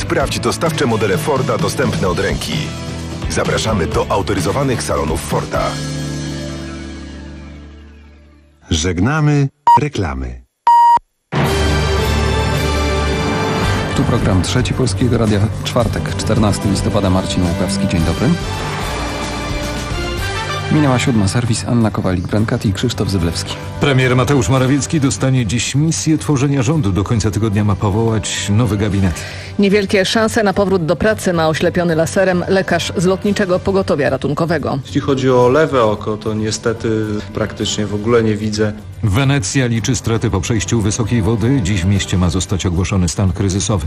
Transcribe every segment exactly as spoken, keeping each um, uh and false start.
sprawdź dostawcze modele Forda dostępne od ręki. Zapraszamy do autoryzowanych salonów Forda. Żegnamy reklamy. Tu program Trzeci Polskiego Radia, czwartek, czternastego listopada, Marcin Łukawski. Dzień dobry. Minęła siódma, serwis Anna Kowalik-Brenkat i Krzysztof Zyblewski. Premier Mateusz Morawiecki dostanie dziś misję tworzenia rządu. Do końca tygodnia ma powołać nowy gabinet. Niewielkie szanse na powrót do pracy ma oślepiony laserem lekarz z Lotniczego Pogotowia Ratunkowego. Jeśli chodzi o lewe oko, to niestety praktycznie w ogóle nie widzę. Wenecja liczy straty po przejściu wysokiej wody. Dziś w mieście ma zostać ogłoszony stan kryzysowy.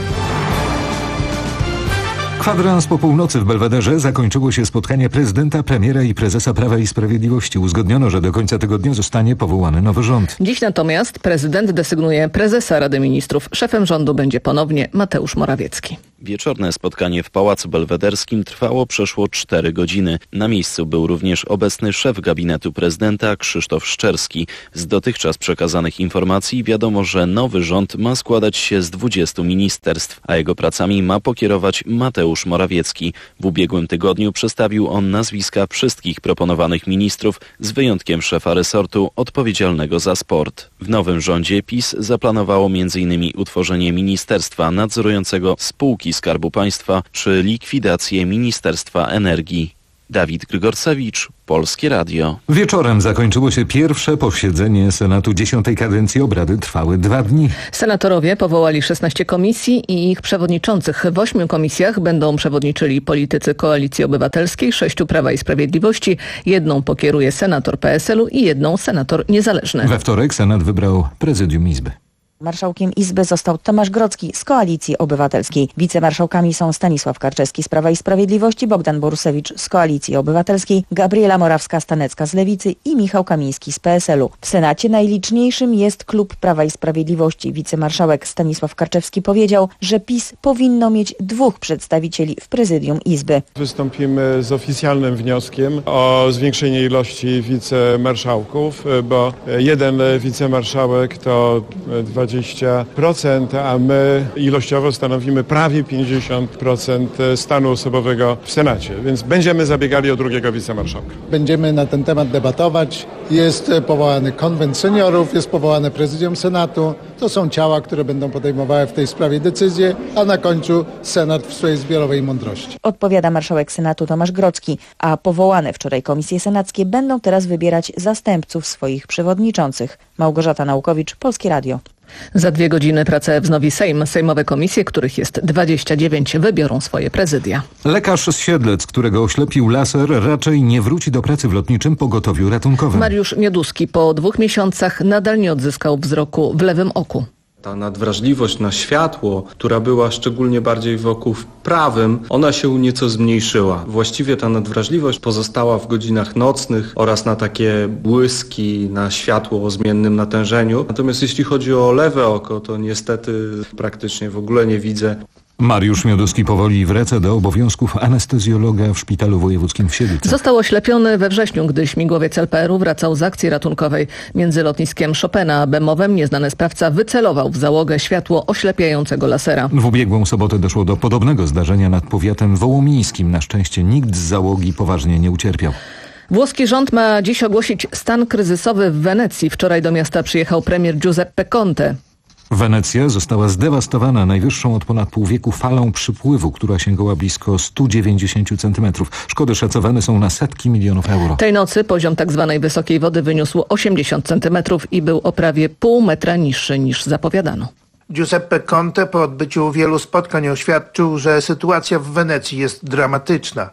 Kwadrans po północy w Belwederze zakończyło się spotkanie prezydenta, premiera i prezesa Prawa i Sprawiedliwości. Uzgodniono, że do końca tygodnia zostanie powołany nowy rząd. Dziś natomiast prezydent desygnuje prezesa Rady Ministrów. Szefem rządu będzie ponownie Mateusz Morawiecki. Wieczorne spotkanie w Pałacu Belwederskim trwało przeszło cztery godziny. Na miejscu był również obecny szef gabinetu prezydenta Krzysztof Szczerski. Z dotychczas przekazanych informacji wiadomo, że nowy rząd ma składać się z dwudziestu ministerstw, a jego pracami ma pokierować Mateusz Morawiecki. W ubiegłym tygodniu przedstawił on nazwiska wszystkich proponowanych ministrów, z wyjątkiem szefa resortu odpowiedzialnego za sport. W nowym rządzie PiS zaplanowało między innymi utworzenie ministerstwa nadzorującego spółki Skarbu Państwa czy likwidację Ministerstwa Energii. Dawid Grygorsewicz, Polskie Radio. Wieczorem zakończyło się pierwsze posiedzenie Senatu dziesiątej kadencji. Obrady trwały dwa dni. Senatorowie powołali szesnaście komisji i ich przewodniczących. W ośmiu komisjach będą przewodniczyli politycy Koalicji Obywatelskiej, sześciu Prawa i Sprawiedliwości, jedną pokieruje senator P S L u i jedną senator niezależny. We wtorek Senat wybrał prezydium Izby. Marszałkiem Izby został Tomasz Grodzki z Koalicji Obywatelskiej. Wicemarszałkami są Stanisław Karczewski z Prawa i Sprawiedliwości, Bogdan Borusewicz z Koalicji Obywatelskiej, Gabriela Morawska-Stanecka z Lewicy i Michał Kamiński z P S L u. W Senacie najliczniejszym jest klub Prawa i Sprawiedliwości. Wicemarszałek Stanisław Karczewski powiedział, że PiS powinno mieć dwóch przedstawicieli w prezydium Izby. Wystąpimy z oficjalnym wnioskiem o zwiększenie ilości wicemarszałków, bo jeden wicemarszałek to dwadzieścia procent, a my ilościowo stanowimy prawie pięćdziesiąt procent stanu osobowego w Senacie, więc będziemy zabiegali o drugiego wicemarszałka. Będziemy na ten temat debatować. Jest powołany konwent seniorów, jest powołane prezydium Senatu. To są ciała, które będą podejmowały w tej sprawie decyzje, a na końcu Senat w swojej zbiorowej mądrości. Odpowiada marszałek Senatu Tomasz Grodzki, a powołane wczoraj komisje senackie będą teraz wybierać zastępców swoich przewodniczących. Małgorzata Naukowicz, Polskie Radio. Za dwie godziny pracę wznowi Sejm. Sejmowe komisje, których jest dwadzieścia dziewięć, wybiorą swoje prezydia. Lekarz z Siedlec, którego oślepił laser, raczej nie wróci do pracy w Lotniczym Pogotowiu Ratunkowym. Mariusz Mioduski po dwóch miesiącach nadal nie odzyskał wzroku w lewym oku. Ta nadwrażliwość na światło, która była szczególnie bardziej w oku prawym, ona się nieco zmniejszyła. Właściwie ta nadwrażliwość pozostała w godzinach nocnych oraz na takie błyski, na światło o zmiennym natężeniu. Natomiast jeśli chodzi o lewe oko, to niestety praktycznie w ogóle nie widzę. Mariusz Mioduski powoli wraca do obowiązków anestezjologa w Szpitalu Wojewódzkim w Siedlcach. Został oślepiony we wrześniu, gdy śmigłowiec L P R u wracał z akcji ratunkowej. Między lotniskiem Chopina a Bemowem nieznany sprawca wycelował w załogę światło oślepiającego lasera. W ubiegłą sobotę doszło do podobnego zdarzenia nad powiatem wołomińskim. Na szczęście nikt z załogi poważnie nie ucierpiał. Włoski rząd ma dziś ogłosić stan kryzysowy w Wenecji. Wczoraj do miasta przyjechał premier Giuseppe Conte. Wenecja została zdewastowana najwyższą od ponad pół wieku falą przypływu, która sięgała blisko stu dziewięćdziesięciu centymetrów. Szkody szacowane są na setki milionów euro. Tej nocy poziom tak zwanej wysokiej wody wyniósł osiemdziesiąt centymetrów i był o prawie pół metra niższy niż zapowiadano. Giuseppe Conte po odbyciu wielu spotkań oświadczył, że sytuacja w Wenecji jest dramatyczna.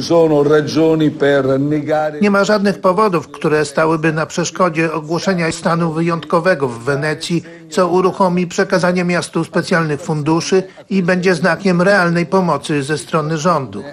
Nie ma żadnych powodów, które stałyby na przeszkodzie ogłoszenia stanu wyjątkowego w Wenecji, co uruchomi przekazanie miastu specjalnych funduszy i będzie znakiem realnej pomocy ze strony rządu.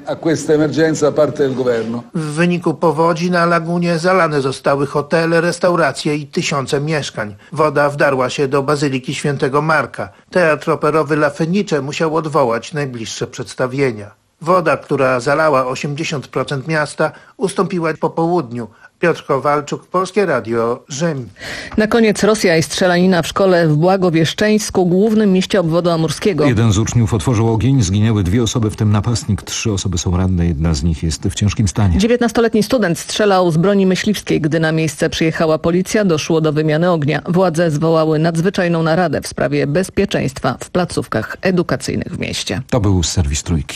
W wyniku powodzi na lagunie zalane zostały hotele, restauracje i tysiące mieszkań. Woda wdarła się do Bazyliki Świętego Marka. Teatr Operowy La Fenice musiał odwołać najbliższe przedstawienia. Woda, która zalała osiemdziesiąt procent miasta, ustąpiła po południu, Piotr Kowalczuk, Polskie Radio, Rzym. Na koniec Rosja i strzelanina w szkole w Błagowieszczeńsku, głównym mieście obwodu amurskiego. Jeden z uczniów otworzył ogień, zginęły dwie osoby, w tym napastnik. Trzy osoby są ranne, jedna z nich jest w ciężkim stanie. dziewiętnastoletni student strzelał z broni myśliwskiej. Gdy na miejsce przyjechała policja, doszło do wymiany ognia. Władze zwołały nadzwyczajną naradę w sprawie bezpieczeństwa w placówkach edukacyjnych w mieście. To był serwis Trójki.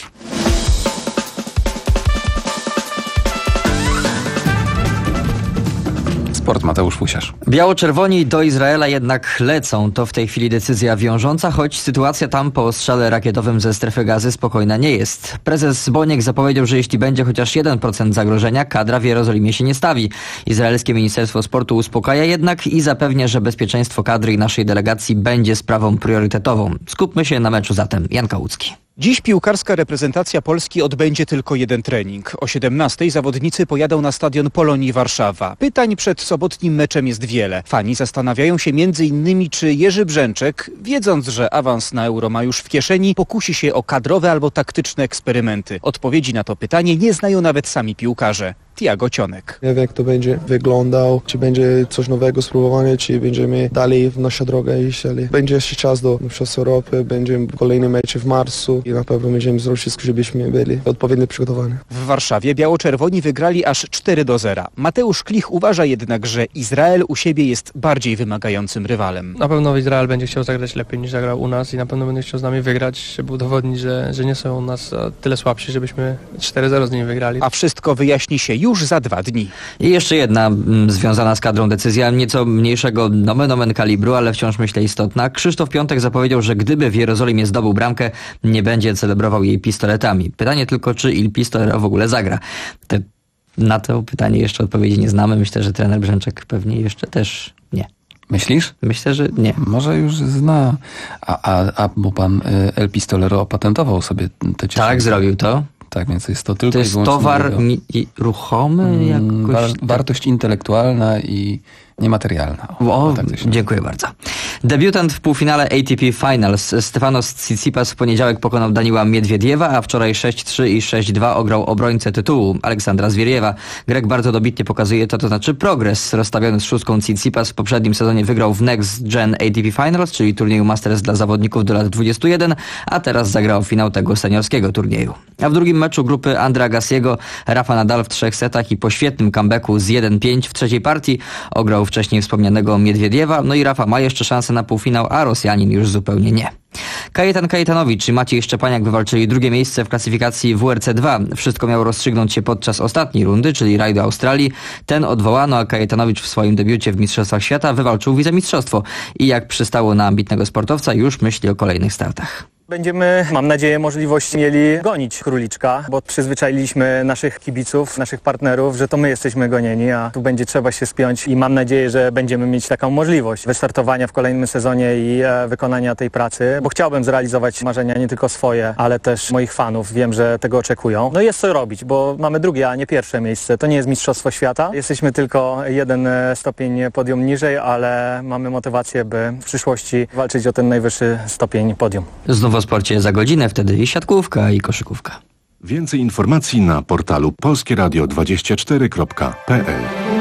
Sport, Mateusz Fusiarz. Biało-czerwoni do Izraela jednak lecą. To w tej chwili decyzja wiążąca, choć sytuacja tam po ostrzale rakietowym ze strefy Gazy spokojna nie jest. Prezes Boniek zapowiedział, że jeśli będzie chociaż jeden procent zagrożenia, kadra w Jerozolimie się nie stawi. Izraelskie Ministerstwo Sportu uspokaja jednak i zapewnia, że bezpieczeństwo kadry i naszej delegacji będzie sprawą priorytetową. Skupmy się na meczu zatem. Jan Kałucki. Dziś piłkarska reprezentacja Polski odbędzie tylko jeden trening. O siedemnastej zawodnicy pojadą na stadion Polonii Warszawa. Pytań przed sobotnim meczem jest wiele. Fani zastanawiają się między innymi, czy Jerzy Brzęczek, wiedząc, że awans na Euro ma już w kieszeni, pokusi się o kadrowe albo taktyczne eksperymenty. Odpowiedzi na to pytanie nie znają nawet sami piłkarze. Tiago Cionek. Nie wiem, jak to będzie wyglądał, czy będzie coś nowego spróbowane, czy będziemy dalej w naszą drogę iść, ale będzie jeszcze czas do Mistrzostw Europy, będzie kolejny mecz w marcu i na pewno będziemy zrobić wszystko, żebyśmy byli odpowiednio przygotowani. W Warszawie biało-czerwoni wygrali aż cztery do zera. Mateusz Klich uważa jednak, że Izrael u siebie jest bardziej wymagającym rywalem. Na pewno Izrael będzie chciał zagrać lepiej niż zagrał u nas i na pewno będzie chciał z nami wygrać, żeby udowodnić, że, że nie są u nas tyle słabsi, żebyśmy cztery zero z nimi wygrali. A wszystko wyjaśni się już za dwa dni. I jeszcze jedna m, związana z kadrą decyzja, nieco mniejszego nomen omen kalibru, ale wciąż myślę istotna. Krzysztof Piątek zapowiedział, że gdyby w Jerozolimie zdobył bramkę, nie będzie celebrował jej pistoletami. Pytanie tylko, czy Il Pistolero w ogóle zagra. Te, na to pytanie jeszcze odpowiedzi nie znamy. Myślę, że trener Brzęczek pewnie jeszcze też nie. Myślisz? Myślę, że nie. Może już zna. A, a, a bo pan El Pistolero opatentował sobie te ciuchy. Tak, zrobił to. Tak, więc jest to tylko to jest towar i, i ruchomy? Jakoś War, wartość intelektualna i niematerialna. O, o tak dziękuję bardzo. Debiutant w półfinale A T P Finals Stefanos Tsitsipas w poniedziałek pokonał Daniła Miedwiediewa, a wczoraj sześć trzy i sześć dwa ograł obrońcę tytułu Aleksandra Zwieriewa. Grek bardzo dobitnie pokazuje to, to znaczy progres. Rozstawiony z szóstką Tsitsipas w poprzednim sezonie wygrał w Next Gen A T P Finals, czyli turnieju Masters dla zawodników do lat dwudziestu jeden, a teraz zagrał finał tego seniorskiego turnieju. A w drugim meczu grupy Andrea Gassiego Rafa Nadal w trzech setach i po świetnym comebacku z jeden pięć w trzeciej partii ograł wcześniej wspomnianego Miedwiediewa, no i Rafa ma jeszcze szansę na półfinał, a Rosjanin już zupełnie nie. Kajetan Kajetanowicz i Maciej Szczepaniak wywalczyli drugie miejsce w klasyfikacji W R C dwa. Wszystko miało rozstrzygnąć się podczas ostatniej rundy, czyli rajdu Australii. Ten odwołano, a Kajetanowicz w swoim debiucie w Mistrzostwach Świata wywalczył wicemistrzostwo i jak przystało na ambitnego sportowca, już myśli o kolejnych startach. Będziemy, mam nadzieję, możliwość mieli gonić Króliczka, bo przyzwyczailiśmy naszych kibiców, naszych partnerów, że to my jesteśmy gonieni, a tu będzie trzeba się spiąć i mam nadzieję, że będziemy mieć taką możliwość wystartowania w kolejnym sezonie i e, wykonania tej pracy, bo chciałbym zrealizować marzenia nie tylko swoje, ale też moich fanów. Wiem, że tego oczekują. No jest co robić, bo mamy drugie, a nie pierwsze miejsce. To nie jest Mistrzostwo Świata. Jesteśmy tylko jeden stopień podium niżej, ale mamy motywację, by w przyszłości walczyć o ten najwyższy stopień podium. Znów o sporcie za godzinę, wtedy i siatkówka, i koszykówka. Więcej informacji na portalu polskie radio dwadzieścia cztery kropka p l.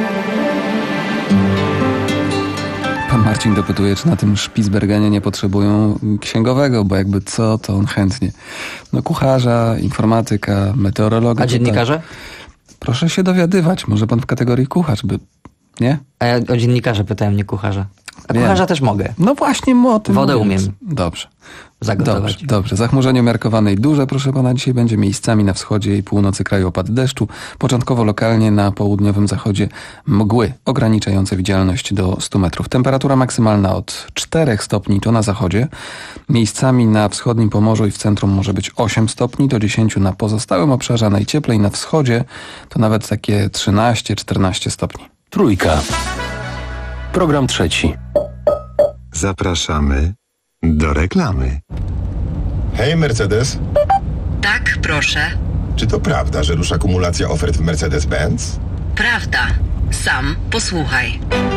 Pan Marcin dopytuje, czy na tym Spitsbergenie nie potrzebują księgowego, bo jakby co, to on chętnie. No kucharza, informatyka, meteorologa. A dziennikarze? Tak. Proszę się dowiadywać, może pan w kategorii kucharz by, nie? A ja o dziennikarza pytałem, nie kucharza. A kucharza Wiem. też mogę. No właśnie, o tym Wodę mówiąc. umiem. Dobrze. Zagotować. Dobrze, dobrze. Zachmurzenie umiarkowane i duże, proszę pana, dzisiaj będzie miejscami na wschodzie i północy kraju opad deszczu. Początkowo lokalnie na południowym zachodzie mgły ograniczające widzialność do stu metrów. Temperatura maksymalna od czterech stopni to na zachodzie. Miejscami na wschodnim Pomorzu i w centrum może być osiem stopni do dziesięciu na pozostałym obszarze, a najcieplej na wschodzie to nawet takie trzynaście czternaście stopni. Trójka. Program trzeci. Zapraszamy do reklamy. Hej, Mercedes. Tak, proszę. Czy to prawda, że rusza kumulacja ofert w Mercedes-Benz? Prawda. Sam posłuchaj.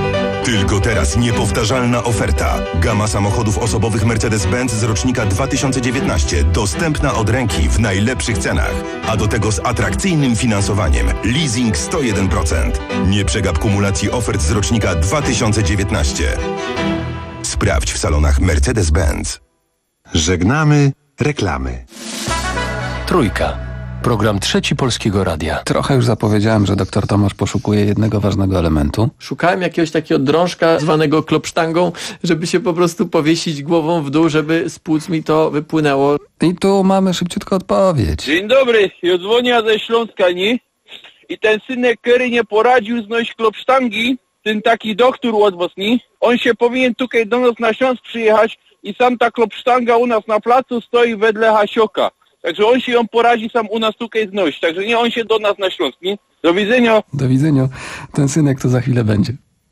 Tylko teraz niepowtarzalna oferta. Gama samochodów osobowych Mercedes-Benz z rocznika dwa tysiące dziewiętnaście. Dostępna od ręki w najlepszych cenach. A do tego z atrakcyjnym finansowaniem. Leasing sto jeden procent. Nie przegap kumulacji ofert z rocznika dwa tysiące dziewiętnaście. Sprawdź w salonach Mercedes-Benz. Żegnamy reklamy. Trójka. Program Trzeci Polskiego Radia. Trochę już zapowiedziałem, że doktor Tomasz poszukuje jednego ważnego elementu. Szukałem jakiegoś takiego drążka zwanego klopsztangą, żeby się po prostu powiesić głową w dół, żeby z płuc mi to wypłynęło. I tu mamy szybciutko odpowiedź. Dzień dobry, ja dzwonię ze Śląska, nie? I ten synek, który nie poradził znaleźć klopsztangi, ten taki doktor od was, nie? On się powinien tutaj do nas na Śląsk przyjechać i sam ta klopsztanga u nas na placu stoi wedle Hasioka. Także on się ją poradzi sam u nas tutaj znosić. Także nie, on się do nas na Śląsk, nie? Do widzenia. Do widzenia. Ten synek to za chwilę będzie.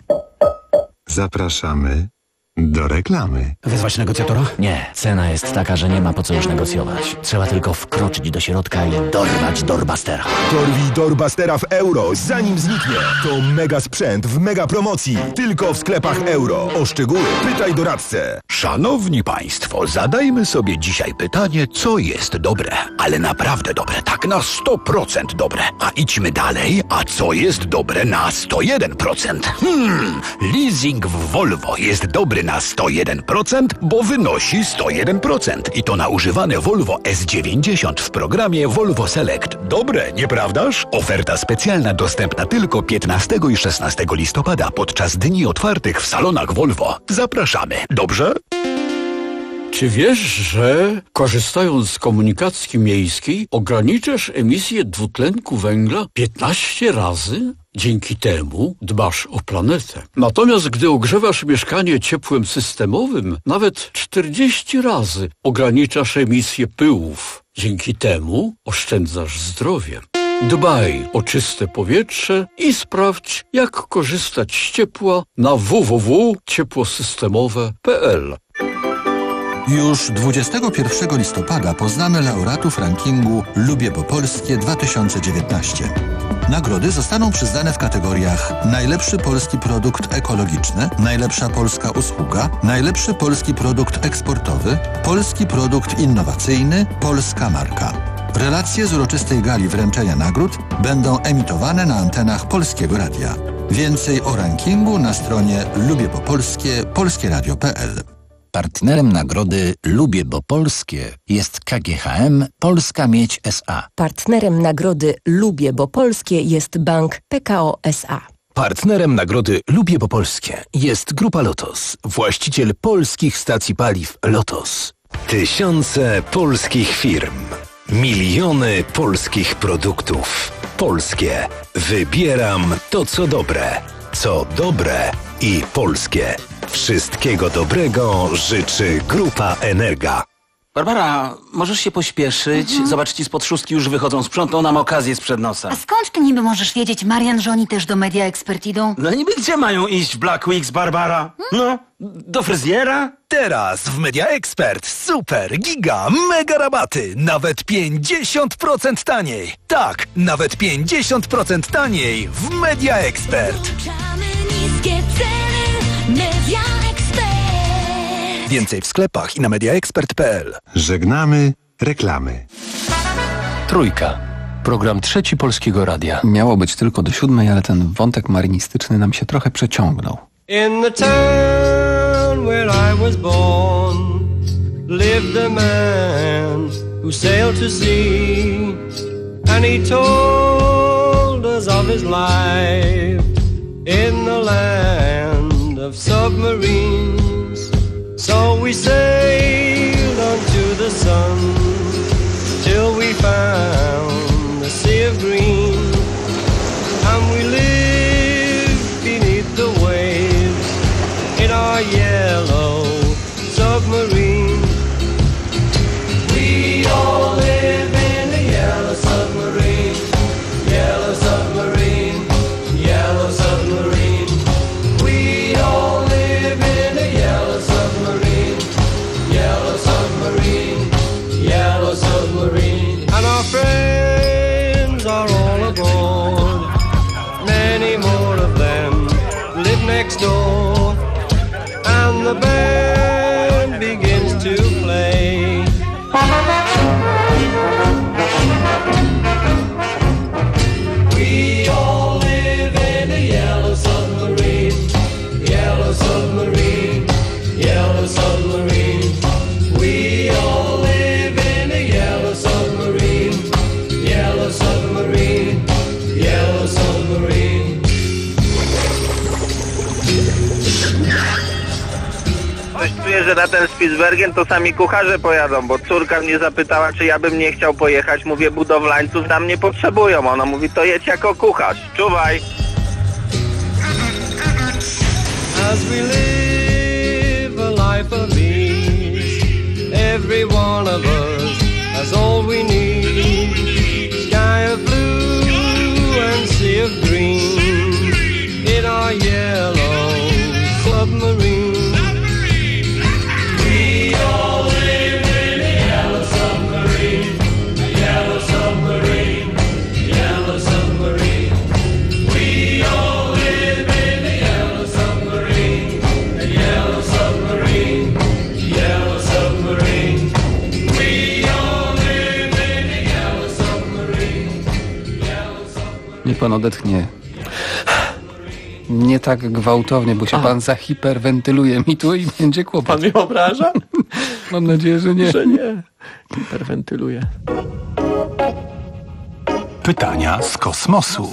Zapraszamy do reklamy. Wezwać negocjatora? Nie. Cena jest taka, że nie ma po co już negocjować. Trzeba tylko wkroczyć do środka i dorwać Dorbastera. Dorwij Dorbastera w euro, zanim zniknie. To mega sprzęt w mega promocji. Tylko w sklepach euro. O szczegóły pytaj doradcę. Szanowni Państwo, zadajmy sobie dzisiaj pytanie, co jest dobre, ale naprawdę dobre, tak na sto procent dobre. A idźmy dalej, a co jest dobre na sto jeden procent? Hmm, leasing w Volvo jest dobry na sto jeden procent, bo wynosi sto jeden procent. I to na używane Volvo S dziewięćdziesiąt w programie Volvo Select. Dobre, nieprawdaż? Oferta specjalna dostępna tylko piętnastego i szesnastego listopada podczas dni otwartych w salonach Volvo. Zapraszamy. Dobrze? Czy wiesz, że korzystając z komunikacji miejskiej ograniczasz emisję dwutlenku węgla piętnaście razy? Dzięki temu dbasz o planetę. Natomiast gdy ogrzewasz mieszkanie ciepłem systemowym, nawet czterdzieści razy ograniczasz emisję pyłów. Dzięki temu oszczędzasz zdrowie. Dbaj o czyste powietrze i sprawdź, jak korzystać z ciepła na w w w kropka ciepłosystemowe kropka p l. Już dwudziestego pierwszego listopada poznamy laureatów rankingu Lubię Bo Polskie dwa tysiące dziewiętnaście. Nagrody zostaną przyznane w kategoriach najlepszy polski produkt ekologiczny, najlepsza polska usługa, najlepszy polski produkt eksportowy, polski produkt innowacyjny, polska marka. Relacje z uroczystej gali wręczenia nagród będą emitowane na antenach Polskiego Radia. Więcej o rankingu na stronie lubię bo polskie polskie radio kropka p l. Partnerem nagrody Lubię Bo Polskie jest K G H M Polska Miedź S A. Partnerem nagrody Lubię Bo Polskie jest Bank P K O S A. Partnerem nagrody Lubię Bo Polskie jest Grupa Lotos, właściciel polskich stacji paliw Lotos. Tysiące polskich firm, miliony polskich produktów. Polskie. Wybieram to, co dobre. Co dobre i polskie. Wszystkiego dobrego życzy Grupa Energa. Barbara, możesz się pośpieszyć? Mhm. Zobacz, ci spod szóstki już wychodzą. Sprzątną nam okazję sprzed nosa. A skąd ty niby możesz wiedzieć, Marian, że oni też do Media Expert idą? No niby gdzie mają iść w Black Weeks, Barbara? Hmm? No, do fryzjera? Teraz w Media Expert super, giga, mega rabaty. Nawet pięćdziesiąt procent taniej. Tak, nawet pięćdziesiąt procent taniej w Media Expert. Niskie ceny, Media Expert. Więcej w sklepach i na media expert kropka p l. Żegnamy reklamy. Trójka. Program Trzeci Polskiego Radia. Miało być tylko do siódmej, ale ten wątek marynistyczny nam się trochę przeciągnął. In the town where I was born lived a man who sailed to sea, and he told us of his life in the land of submarines. So we sailed unto the sun till we found the sea of green, and we lived beneath the waves in our yellow submarine. We all live in a yellow submarine, yellow submarine, yellow submarine. We all live in a yellow submarine, yellow submarine, yellow submarine. And our friends na ten Spitsbergen, to sami kucharze pojadą, bo córka mnie zapytała, czy ja bym nie chciał pojechać. Mówię, budowlańców tam nie potrzebują. Ona mówi, to jedź jako kucharz. Czuwaj. As we live a life of ease, every one of us has all we need. Sky of blue and sea of green in our yellow submarine. We all live in a yellow submarine, a yellow submarine, a yellow submarine. We all live in a yellow submarine, a yellow submarine, a yellow submarine. We all live in a yellow submarine, yellow submarine. Niech pan odetchnie. Nie tak gwałtownie, bo się Aha. pan zahiperwentyluje mi tu i będzie kłopot. Pan mnie obraża? Mam nadzieję, że nie. Że nie. Hiperwentyluje. Pytania z kosmosu.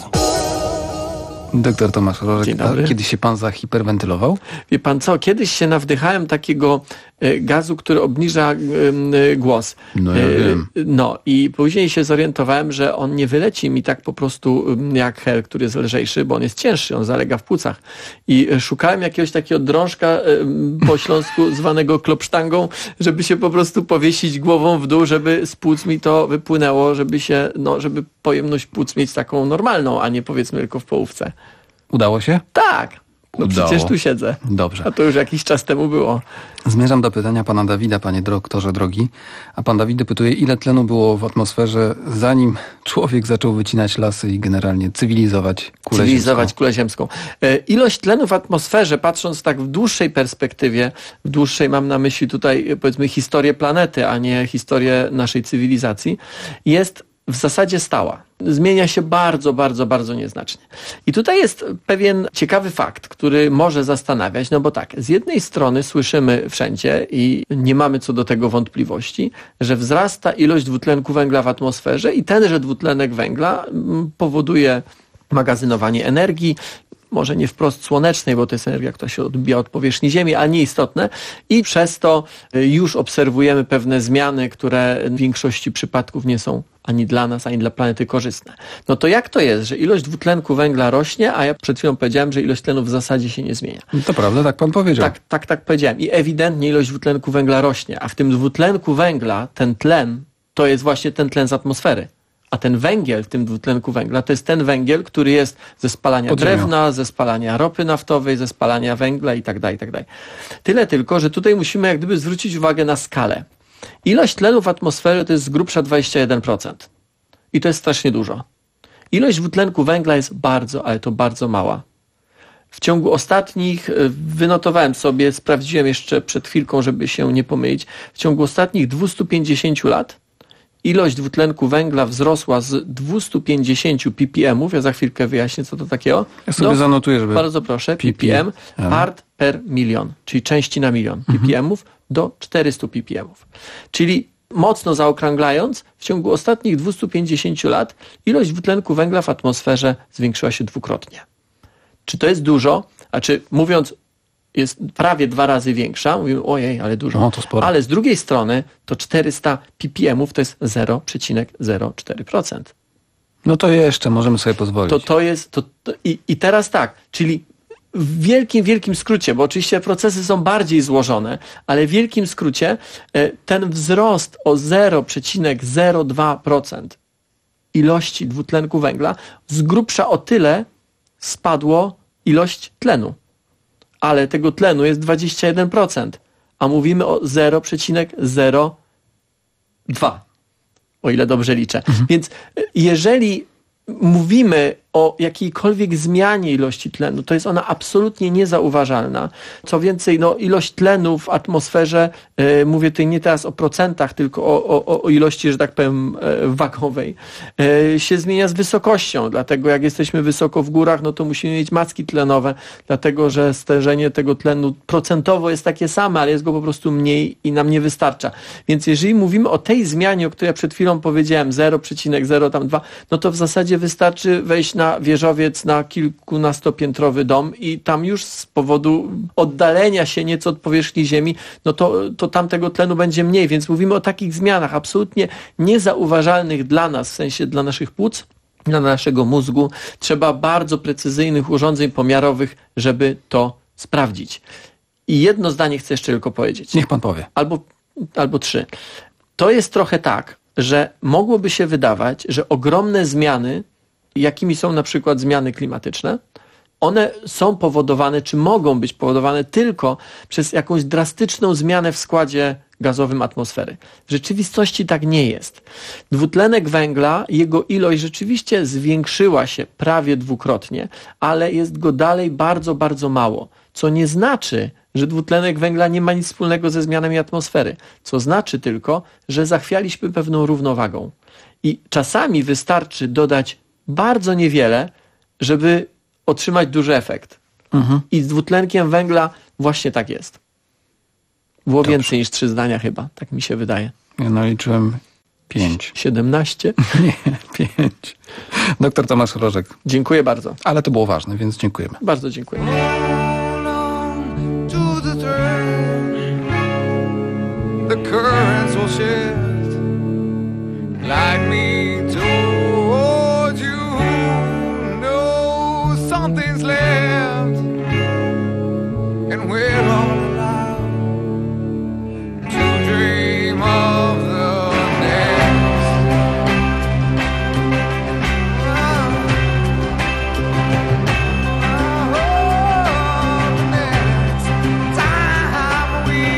Doktor Tomasz Rożek, a kiedy się pan zahiperwentylował? Wie pan co, kiedyś się nawdychałem takiego e, gazu, który obniża e, głos. No ja E, wiem. No i później się zorientowałem, że on nie wyleci mi tak po prostu m, jak hel, który jest lżejszy, bo on jest cięższy, on zalega w płucach. I e, szukałem jakiegoś takiego drążka e, po śląsku zwanego klopsztangą, żeby się po prostu powiesić głową w dół, żeby z płuc mi to wypłynęło, żeby się, no, żeby pojemność płuc mieć taką normalną, a nie powiedzmy tylko w połówce. Udało się? Tak. No Udało. przecież tu siedzę. Dobrze. A to już jakiś czas temu było. Zmierzam do pytania pana Dawida, panie doktorze drogi. A pan Dawid pytuje, ile tlenu było w atmosferze, zanim człowiek zaczął wycinać lasy i generalnie cywilizować kulę Cywilizować ziemską? kulę ziemską. E, ilość tlenu w atmosferze, patrząc tak w dłuższej perspektywie, w dłuższej mam na myśli tutaj powiedzmy historię planety, a nie historię naszej cywilizacji, jest w zasadzie stała. Zmienia się bardzo, bardzo, bardzo nieznacznie. I tutaj jest pewien ciekawy fakt, który może zastanawiać, no bo tak, z jednej strony słyszymy wszędzie i nie mamy co do tego wątpliwości, że wzrasta ilość dwutlenku węgla w atmosferze i tenże dwutlenek węgla mm, powoduje magazynowanie energii, może nie wprost słonecznej, bo to jest energia, która się odbija od powierzchni Ziemi, ale nieistotne. I przez to już obserwujemy pewne zmiany, które w większości przypadków nie są ani dla nas, ani dla planety korzystne. No to jak to jest, że ilość dwutlenku węgla rośnie, a ja przed chwilą powiedziałem, że ilość tlenu w zasadzie się nie zmienia. To prawda, tak pan powiedział. Tak, tak, tak powiedziałem. I ewidentnie ilość dwutlenku węgla rośnie, a w tym dwutlenku węgla ten tlen to jest właśnie ten tlen z atmosfery. A ten węgiel w tym dwutlenku węgla to jest ten węgiel, który jest ze spalania Pod ziemią. drewna, ze spalania ropy naftowej, ze spalania węgla i tak dalej, i tak dalej. Tyle tylko, że tutaj musimy jak gdyby zwrócić uwagę na skalę. Ilość tlenu w atmosferze to jest z grubsza dwadzieścia jeden procent. I to jest strasznie dużo. Ilość dwutlenku węgla jest bardzo, ale to bardzo mała. W ciągu ostatnich, wynotowałem sobie, sprawdziłem jeszcze przed chwilką, żeby się nie pomylić, w ciągu ostatnich dwieście pięćdziesiąt lat ilość dwutlenku węgla wzrosła z dwieście pięćdziesiąt ppmów, ja za chwilkę wyjaśnię, co to takiego. Ja sobie zanotuję, żeby... Bardzo proszę, ppm, Aha. part per milion, czyli części na milion ppmów do czterysta ppmów. Czyli mocno zaokrąglając, w ciągu ostatnich dwieście pięćdziesiąt lat ilość dwutlenku węgla w atmosferze zwiększyła się dwukrotnie. Czy to jest dużo? A czy mówiąc jest prawie dwa razy większa, mówimy ojej, ale dużo. No, to sporo. Ale z drugiej strony to czterysta ppmów to jest zero przecinek zero cztery procent. No to jeszcze możemy sobie pozwolić. To to jest, to, to, i, i teraz tak, czyli w wielkim, wielkim skrócie, bo oczywiście procesy są bardziej złożone, ale w wielkim skrócie e, ten wzrost o zero przecinek zero dwa procent ilości dwutlenku węgla z grubsza o tyle spadło ilość tlenu. Ale tego tlenu jest dwadzieścia jeden procent, a mówimy o zero przecinek zero dwa, o ile dobrze liczę. Mhm. Więc jeżeli mówimy o jakiejkolwiek zmianie ilości tlenu, to jest ona absolutnie niezauważalna. Co więcej, no, ilość tlenu w atmosferze, e, mówię tutaj nie teraz o procentach, tylko o, o, o ilości, że tak powiem, e, wagowej, e, się zmienia z wysokością. Dlatego jak jesteśmy wysoko w górach, no to musimy mieć macki tlenowe, dlatego że stężenie tego tlenu procentowo jest takie same, ale jest go po prostu mniej i nam nie wystarcza. Więc jeżeli mówimy o tej zmianie, o której ja przed chwilą powiedziałem, zero przecinek zero dwa, no to w zasadzie wystarczy wejść na na wieżowiec na kilkunastopiętrowy dom i tam już z powodu oddalenia się nieco od powierzchni ziemi, no to, to tam tego tlenu będzie mniej, więc mówimy o takich zmianach absolutnie niezauważalnych dla nas, w sensie dla naszych płuc, dla naszego mózgu. Trzeba bardzo precyzyjnych urządzeń pomiarowych, żeby to sprawdzić. I jedno zdanie chcę jeszcze tylko powiedzieć. Niech pan powie. Albo, albo trzy. To jest trochę tak, że mogłoby się wydawać, że ogromne zmiany, jakimi są na przykład zmiany klimatyczne, one są powodowane, czy mogą być powodowane tylko przez jakąś drastyczną zmianę w składzie gazowym atmosfery. W rzeczywistości tak nie jest. Dwutlenek węgla, jego ilość rzeczywiście zwiększyła się prawie dwukrotnie, ale jest go dalej bardzo, bardzo mało. Co nie znaczy, że dwutlenek węgla nie ma nic wspólnego ze zmianami atmosfery. Co znaczy tylko, że zachwialiśmy pewną równowagą. I czasami wystarczy dodać bardzo niewiele, żeby otrzymać duży efekt. Mhm. I z dwutlenkiem węgla właśnie tak jest. Było Dobrze. Więcej niż trzy zdania chyba, tak mi się wydaje. Ja naliczyłem pięć. Siedemnaście? Nie, pięć. Doktor Tomasz Rożek. Dziękuję bardzo. Ale to było ważne, więc dziękujemy. Bardzo dziękuję. The currents will shift like me toward you. No, something's left, and we're all allowed to dream of the next. Oh, next time we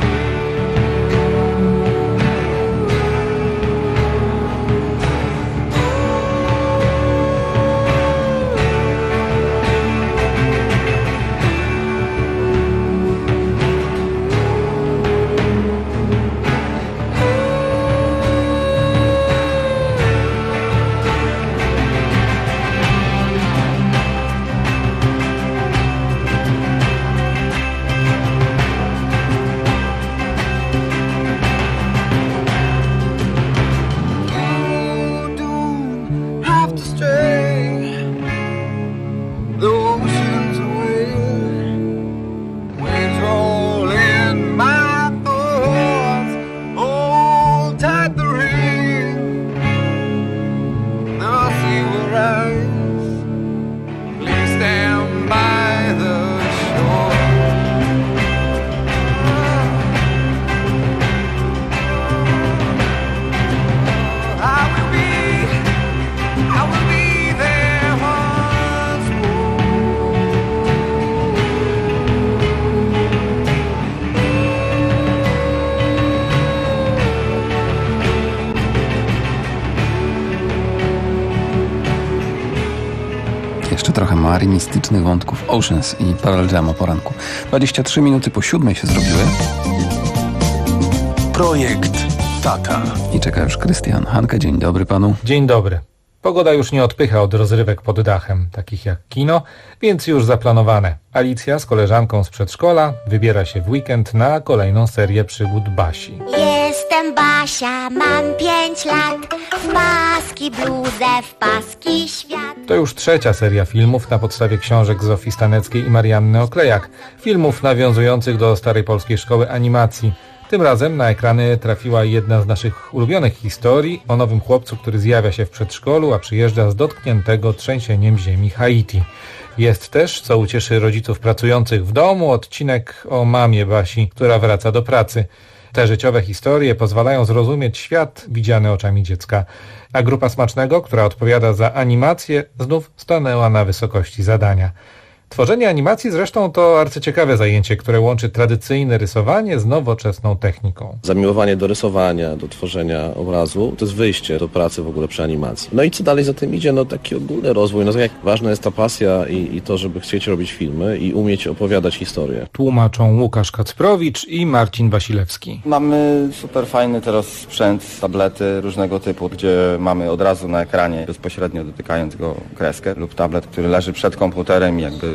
trochę marynistycznych wątków Oceans i Pearl Jam o poranku. dwadzieścia trzy minuty po siódmej się zrobiły. Projekt Tata. I czeka już Krystian. Hanka, dzień dobry panu. Dzień dobry. Pogoda już nie odpycha od rozrywek pod dachem, takich jak kino, więc już zaplanowane. Alicja z koleżanką z przedszkola wybiera się w weekend na kolejną serię przygód Basi. Jestem Basia, mam pięć lat, w paski bluzę, w paski świat. To już trzecia seria filmów na podstawie książek Zofii Staneckiej i Marianny Oklejak. Filmów nawiązujących do starej polskiej szkoły animacji. Tym razem na ekrany trafiła jedna z naszych ulubionych historii o nowym chłopcu, który zjawia się w przedszkolu, a przyjeżdża z dotkniętego trzęsieniem ziemi Haiti. Jest też, co ucieszy rodziców pracujących w domu, odcinek o mamie Basi, która wraca do pracy. Te życiowe historie pozwalają zrozumieć świat widziany oczami dziecka. A grupa Smacznego, która odpowiada za animację, znów stanęła na wysokości zadania. Tworzenie animacji zresztą to arcyciekawe zajęcie, które łączy tradycyjne rysowanie z nowoczesną techniką. Zamiłowanie do rysowania, do tworzenia obrazu, to jest wyjście do pracy w ogóle przy animacji. No i co dalej za tym idzie? No taki ogólny rozwój. No jak ważna jest ta pasja i, i to, żeby chcieć robić filmy i umieć opowiadać historię. Tłumaczą Łukasz Kacprowicz i Marcin Wasilewski. Mamy super fajny teraz sprzęt, tablety różnego typu, gdzie mamy od razu na ekranie, bezpośrednio dotykając go kreskę lub tablet, który leży przed komputerem i jakby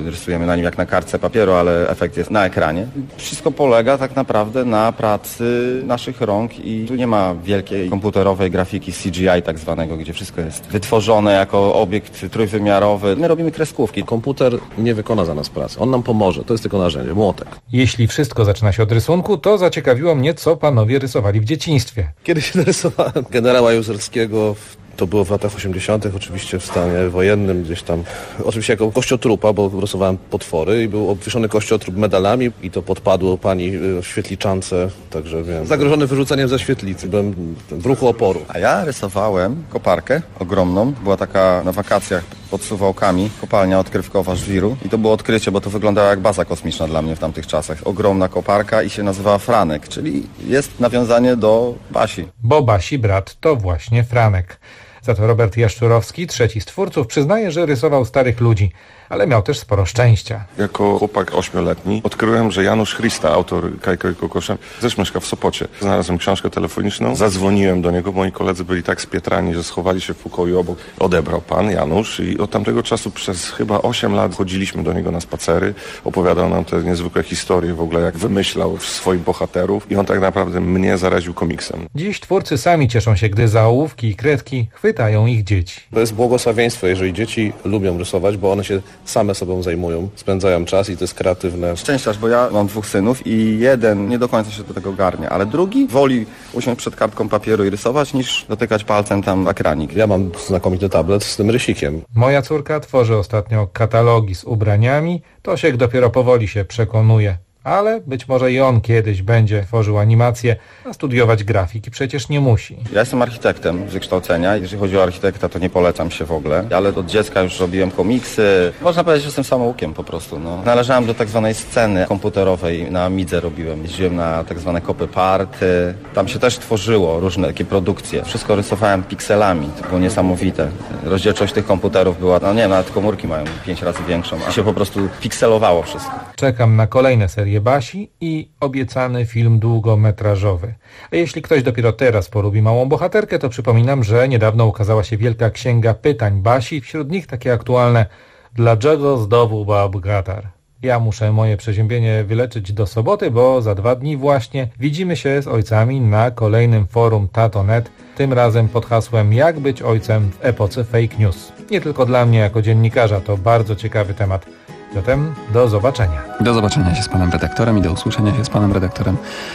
rysujemy na nim jak na kartce papieru, ale efekt jest na ekranie. Wszystko polega tak naprawdę na pracy naszych rąk i tu nie ma wielkiej komputerowej grafiki C G I tak zwanego, gdzie wszystko jest wytworzone jako obiekt trójwymiarowy. My robimy kreskówki. Komputer nie wykona za nas pracy. On nam pomoże. To jest tylko narzędzie, młotek. Jeśli wszystko zaczyna się od rysunku, to zaciekawiło mnie, co panowie rysowali w dzieciństwie. Kiedyś narysowałem generała Józefskiego w To było w latach osiemdziesiątych, oczywiście w stanie wojennym, gdzieś tam, oczywiście jako kościotrupa, bo rysowałem potwory i był obwieszony kościotrup medalami i to podpadło pani w świetliczance, także wiem, zagrożony wyrzuceniem ze świetlicy, byłem w ruchu oporu. A ja rysowałem koparkę ogromną, była taka na wakacjach pod Suwałkami, kopalnia odkrywkowa żwiru i to było odkrycie, bo to wyglądało jak baza kosmiczna dla mnie w tamtych czasach. Ogromna koparka i się nazywała Franek, czyli jest nawiązanie do Basi. Bo Basi brat to właśnie Franek. Za to Robert Jaszczurowski, trzeci z twórców, przyznaje, że rysował starych ludzi, ale miał też sporo szczęścia. Jako chłopak ośmioletni odkryłem, że Janusz Christa, autor Kajko i Kokosza, też mieszka w Sopocie. Znalazłem książkę telefoniczną, zadzwoniłem do niego, moi koledzy byli tak spietrani, że schowali się w pokoju obok. Odebrał pan Janusz i od tamtego czasu przez chyba osiem lat chodziliśmy do niego na spacery. Opowiadał nam te niezwykłe historie w ogóle, jak wymyślał swoich bohaterów i on tak naprawdę mnie zaraził komiksem. Dziś twórcy sami cieszą się, gdy za ołówki i kredki chwytają ich dzieci. To jest błogosławieństwo, jeżeli dzieci lubią rysować, bo one się same sobą zajmują, spędzają czas i to jest kreatywne. Szczęściarz, bo ja mam dwóch synów i jeden nie do końca się do tego garnia, ale drugi woli usiąść przed kartką papieru i rysować, niż dotykać palcem tam ekranik. Ja mam znakomity tablet z tym rysikiem. Moja córka tworzy ostatnio katalogi z ubraniami, to się dopiero powoli się przekonuje. Ale być może i on kiedyś będzie tworzył animację, a studiować grafiki przecież nie musi. Ja jestem architektem z wykształcenia. Jeżeli chodzi o architekta, to nie polecam się w ogóle. Ale od dziecka już robiłem komiksy. Można powiedzieć, że jestem samoukiem po prostu. No. Należałem do tak zwanej sceny komputerowej. Na Amidze robiłem. Jeździłem na tak zwane copy party. Tam się też tworzyło różne takie produkcje. Wszystko rysowałem pikselami. To było niesamowite. Rozdzielczość tych komputerów była, no nie wiem, nawet komórki mają pięć razy większą. A się po prostu pikselowało wszystko. Czekam na kolejne serie Basi i obiecany film długometrażowy. A jeśli ktoś dopiero teraz polubi małą bohaterkę, to przypominam, że niedawno ukazała się wielka księga pytań Basi, wśród nich takie aktualne: dlaczego znowu Bob Gatar? Ja muszę moje przeziębienie wyleczyć do soboty, bo za dwa dni właśnie widzimy się z ojcami na kolejnym forum Tato kropka net, tym razem pod hasłem Jak być ojcem w epoce fake news. Nie tylko dla mnie jako dziennikarza, to bardzo ciekawy temat. Zatem do zobaczenia. Do zobaczenia się z panem redaktorem i do usłyszenia się z panem redaktorem.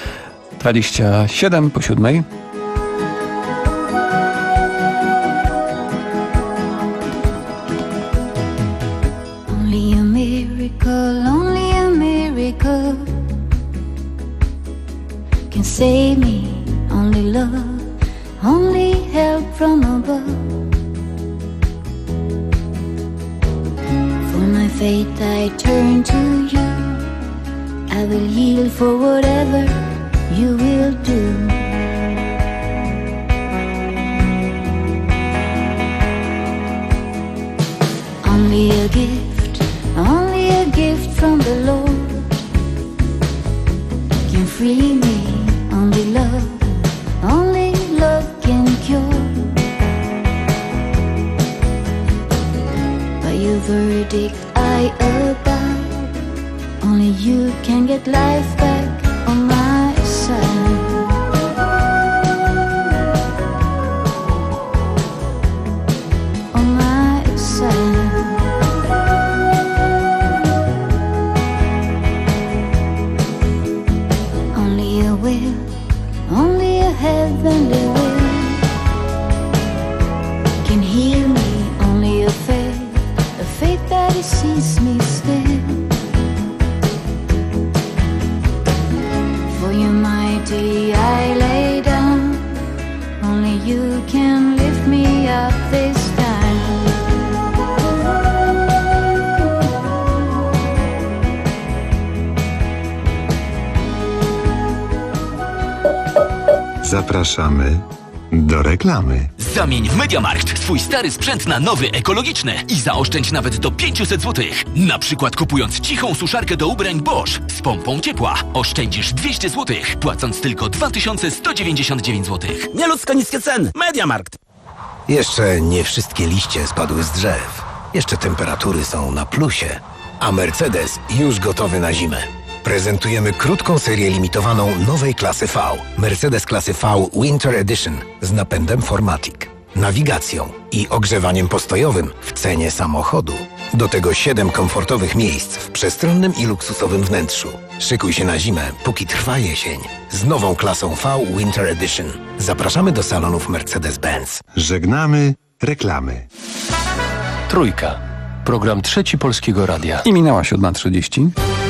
dwadzieścia siedem po siódmej. Only a miracle, only a miracle can save me. Only love, only help from above. My fate I turn to you. I will yield for whatever you will do. Only a gift, only a gift from the Lord can free me. Only love, only love can cure. By your verdict I abide. Only you can get life back on my side. On my side. Only a will, only a heavenly will can heal me. Only a faith, a faith that it sees me still. For you mighty I lay down. Only you can lift me up this time. Zapraszamy do reklamy. Zamień w MediaMarkt swój stary sprzęt na nowy, ekologiczny i zaoszczędź nawet do pięćset złotych. Na przykład kupując cichą suszarkę do ubrań Bosch z pompą ciepła oszczędzisz dwieście złotych, płacąc tylko dwa tysiące sto dziewięćdziesiąt dziewięć złotych. Nieludzko niskie ceny. MediaMarkt. Jeszcze nie wszystkie liście spadły z drzew. Jeszcze temperatury są na plusie. a Mercedes już gotowy na zimę. Prezentujemy krótką serię limitowaną nowej klasy V. Mercedes klasy V Winter Edition z napędem four matic, nawigacją i ogrzewaniem postojowym w cenie samochodu. Do tego siedem komfortowych miejsc w przestronnym i luksusowym wnętrzu. Szykuj się na zimę, póki trwa jesień. Z nową klasą V Winter Edition. Zapraszamy do salonów Mercedes-Benz. Żegnamy reklamy. Trójka. Program Trzeci Polskiego Radia. I minęła siódma trzydzieści.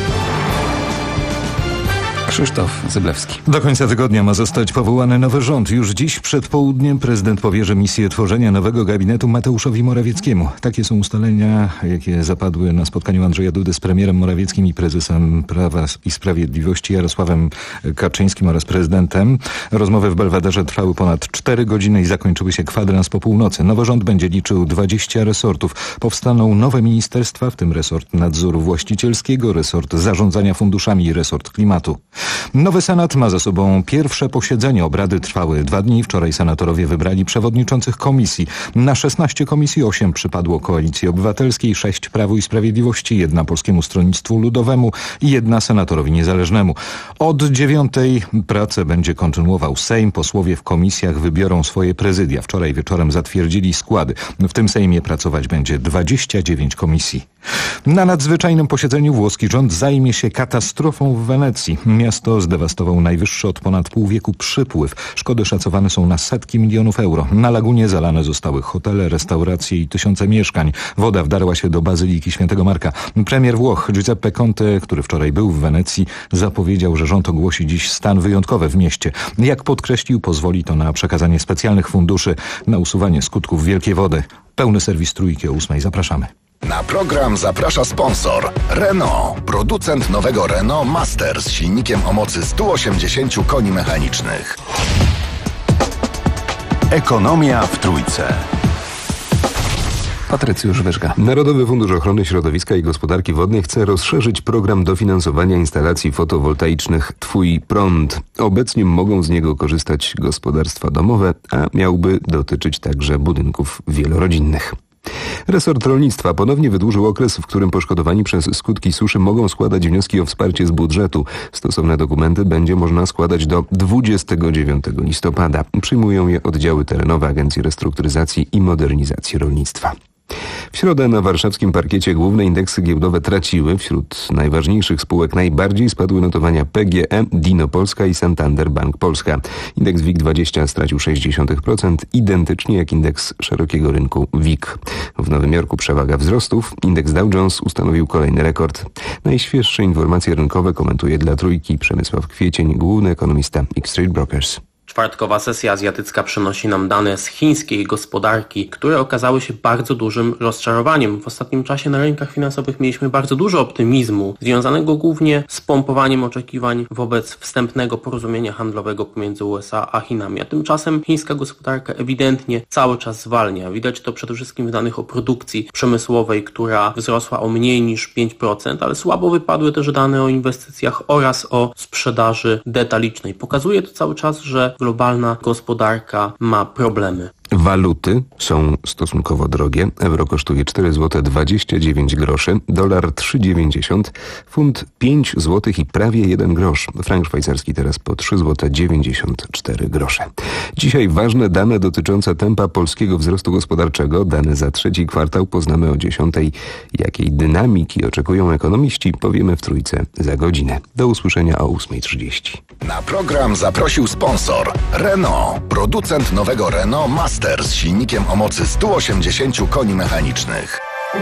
Krzysztof Zyblewski. Do końca tygodnia ma zostać powołany nowy rząd. Już dziś przed południem prezydent powierzy misję tworzenia nowego gabinetu Mateuszowi Morawieckiemu. Takie są ustalenia, jakie zapadły na spotkaniu Andrzeja Dudy z premierem Morawieckim i prezesem Prawa i Sprawiedliwości Jarosławem Kaczyńskim oraz prezydentem. Rozmowy w Belwederze trwały ponad cztery godziny i zakończyły się kwadrans po północy. Nowy rząd będzie liczył dwadzieścia resortów. Powstaną nowe ministerstwa, w tym resort nadzoru właścicielskiego, resort zarządzania funduszami i resort klimatu. Nowy Senat ma za sobą pierwsze posiedzenie. Obrady trwały dwa dni. Wczoraj senatorowie wybrali przewodniczących komisji. Na szesnaście komisji osiem przypadło Koalicji Obywatelskiej, sześć Prawu i Sprawiedliwości, jedna Polskiemu Stronnictwu Ludowemu i jedna senatorowi niezależnemu. Od dziewiątej pracę będzie kontynuował Sejm. Posłowie w komisjach wybiorą swoje prezydia. Wczoraj wieczorem zatwierdzili składy. W tym Sejmie pracować będzie dwadzieścia dziewięć komisji. Na nadzwyczajnym posiedzeniu włoski rząd zajmie się katastrofą w Wenecji. Miasto zdewastował najwyższy od ponad pół wieku przypływ. Szkody szacowane są na setki milionów euro. Na lagunie zalane zostały hotele, restauracje i tysiące mieszkań. Woda wdarła się do Bazyliki Świętego Marka. Premier Włoch Giuseppe Conte, który wczoraj był w Wenecji, zapowiedział, że rząd ogłosi dziś stan wyjątkowy w mieście. Jak podkreślił, pozwoli to na przekazanie specjalnych funduszy na usuwanie skutków wielkiej wody. Pełny serwis Trójki o ósmej. Zapraszamy. Na program zaprasza sponsor Renault, producent nowego Renault Master z silnikiem o mocy stu osiemdziesięciu koni mechanicznych. Ekonomia w Trójce. Patrycjusz Wyżga. Narodowy Fundusz Ochrony Środowiska i Gospodarki Wodnej chce rozszerzyć program dofinansowania instalacji fotowoltaicznych Twój prąd. Obecnie mogą z niego korzystać gospodarstwa domowe, a miałby dotyczyć także budynków wielorodzinnych. Resort rolnictwa ponownie wydłużył okres, w którym poszkodowani przez skutki suszy mogą składać wnioski o wsparcie z budżetu. Stosowne dokumenty będzie można składać do dwudziestego dziewiątego listopada. Przyjmują je oddziały terenowe Agencji Restrukturyzacji i Modernizacji Rolnictwa. W środę na warszawskim parkiecie główne indeksy giełdowe traciły. Wśród najważniejszych spółek najbardziej spadły notowania P G E, Dino Polska i Santander Bank Polska. Indeks WIG dwadzieścia stracił sześć dziesiątych procent, identycznie jak indeks szerokiego rynku W I G. W Nowym Jorku przewaga wzrostów. Indeks Dow Jones ustanowił kolejny rekord. Najświeższe informacje rynkowe komentuje dla Trójki Przemysław Kwiecień, główny ekonomista X Street Brokers. Czwartkowa sesja azjatycka przynosi nam dane z chińskiej gospodarki, które okazały się bardzo dużym rozczarowaniem. W ostatnim czasie na rynkach finansowych mieliśmy bardzo dużo optymizmu, związanego głównie z pompowaniem oczekiwań wobec wstępnego porozumienia handlowego pomiędzy U S A a Chinami. A tymczasem chińska gospodarka ewidentnie cały czas zwalnia. Widać to przede wszystkim w danych o produkcji przemysłowej, która wzrosła o mniej niż pięć procent, ale słabo wypadły też dane o inwestycjach oraz o sprzedaży detalicznej. Pokazuje to cały czas, że globalna gospodarka ma problemy. Waluty są stosunkowo drogie. Euro kosztuje cztery złote dwadzieścia dziewięć groszy, dolar trzy dziewięćdziesiąt, funt pięć złotych i prawie jeden grosz. Frank szwajcarski teraz po trzy złote dziewięćdziesiąt cztery grosze. Dzisiaj ważne dane dotyczące tempa polskiego wzrostu gospodarczego. Dane za trzeci kwartał poznamy o dziesiątej. Jakiej dynamiki oczekują ekonomiści, powiemy w Trójce za godzinę. Do usłyszenia o ósmej trzydzieści. Na program zaprosił sponsor Renault, producent nowego Renault Master z silnikiem o mocy stu osiemdziesięciu koni mechanicznych.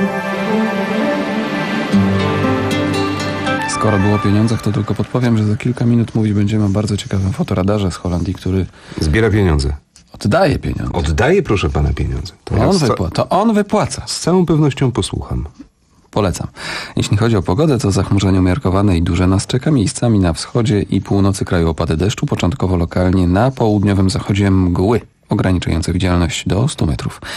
Skoro było o pieniądzach, to tylko podpowiem, że za kilka minut mówić będziemy o bardzo ciekawym fotoradarze z Holandii, który zbiera pieniądze. Oddaje pieniądze. Oddaje, proszę pana, pieniądze. To, on, wypła- to on wypłaca. Z całą pewnością posłucham. Polecam. Jeśli chodzi o pogodę, to zachmurzenie umiarkowane i duże nas czeka. Miejscami na wschodzie i północy kraju opady deszczu, początkowo lokalnie na południowym zachodzie mgły ograniczające widzialność do stu metrów.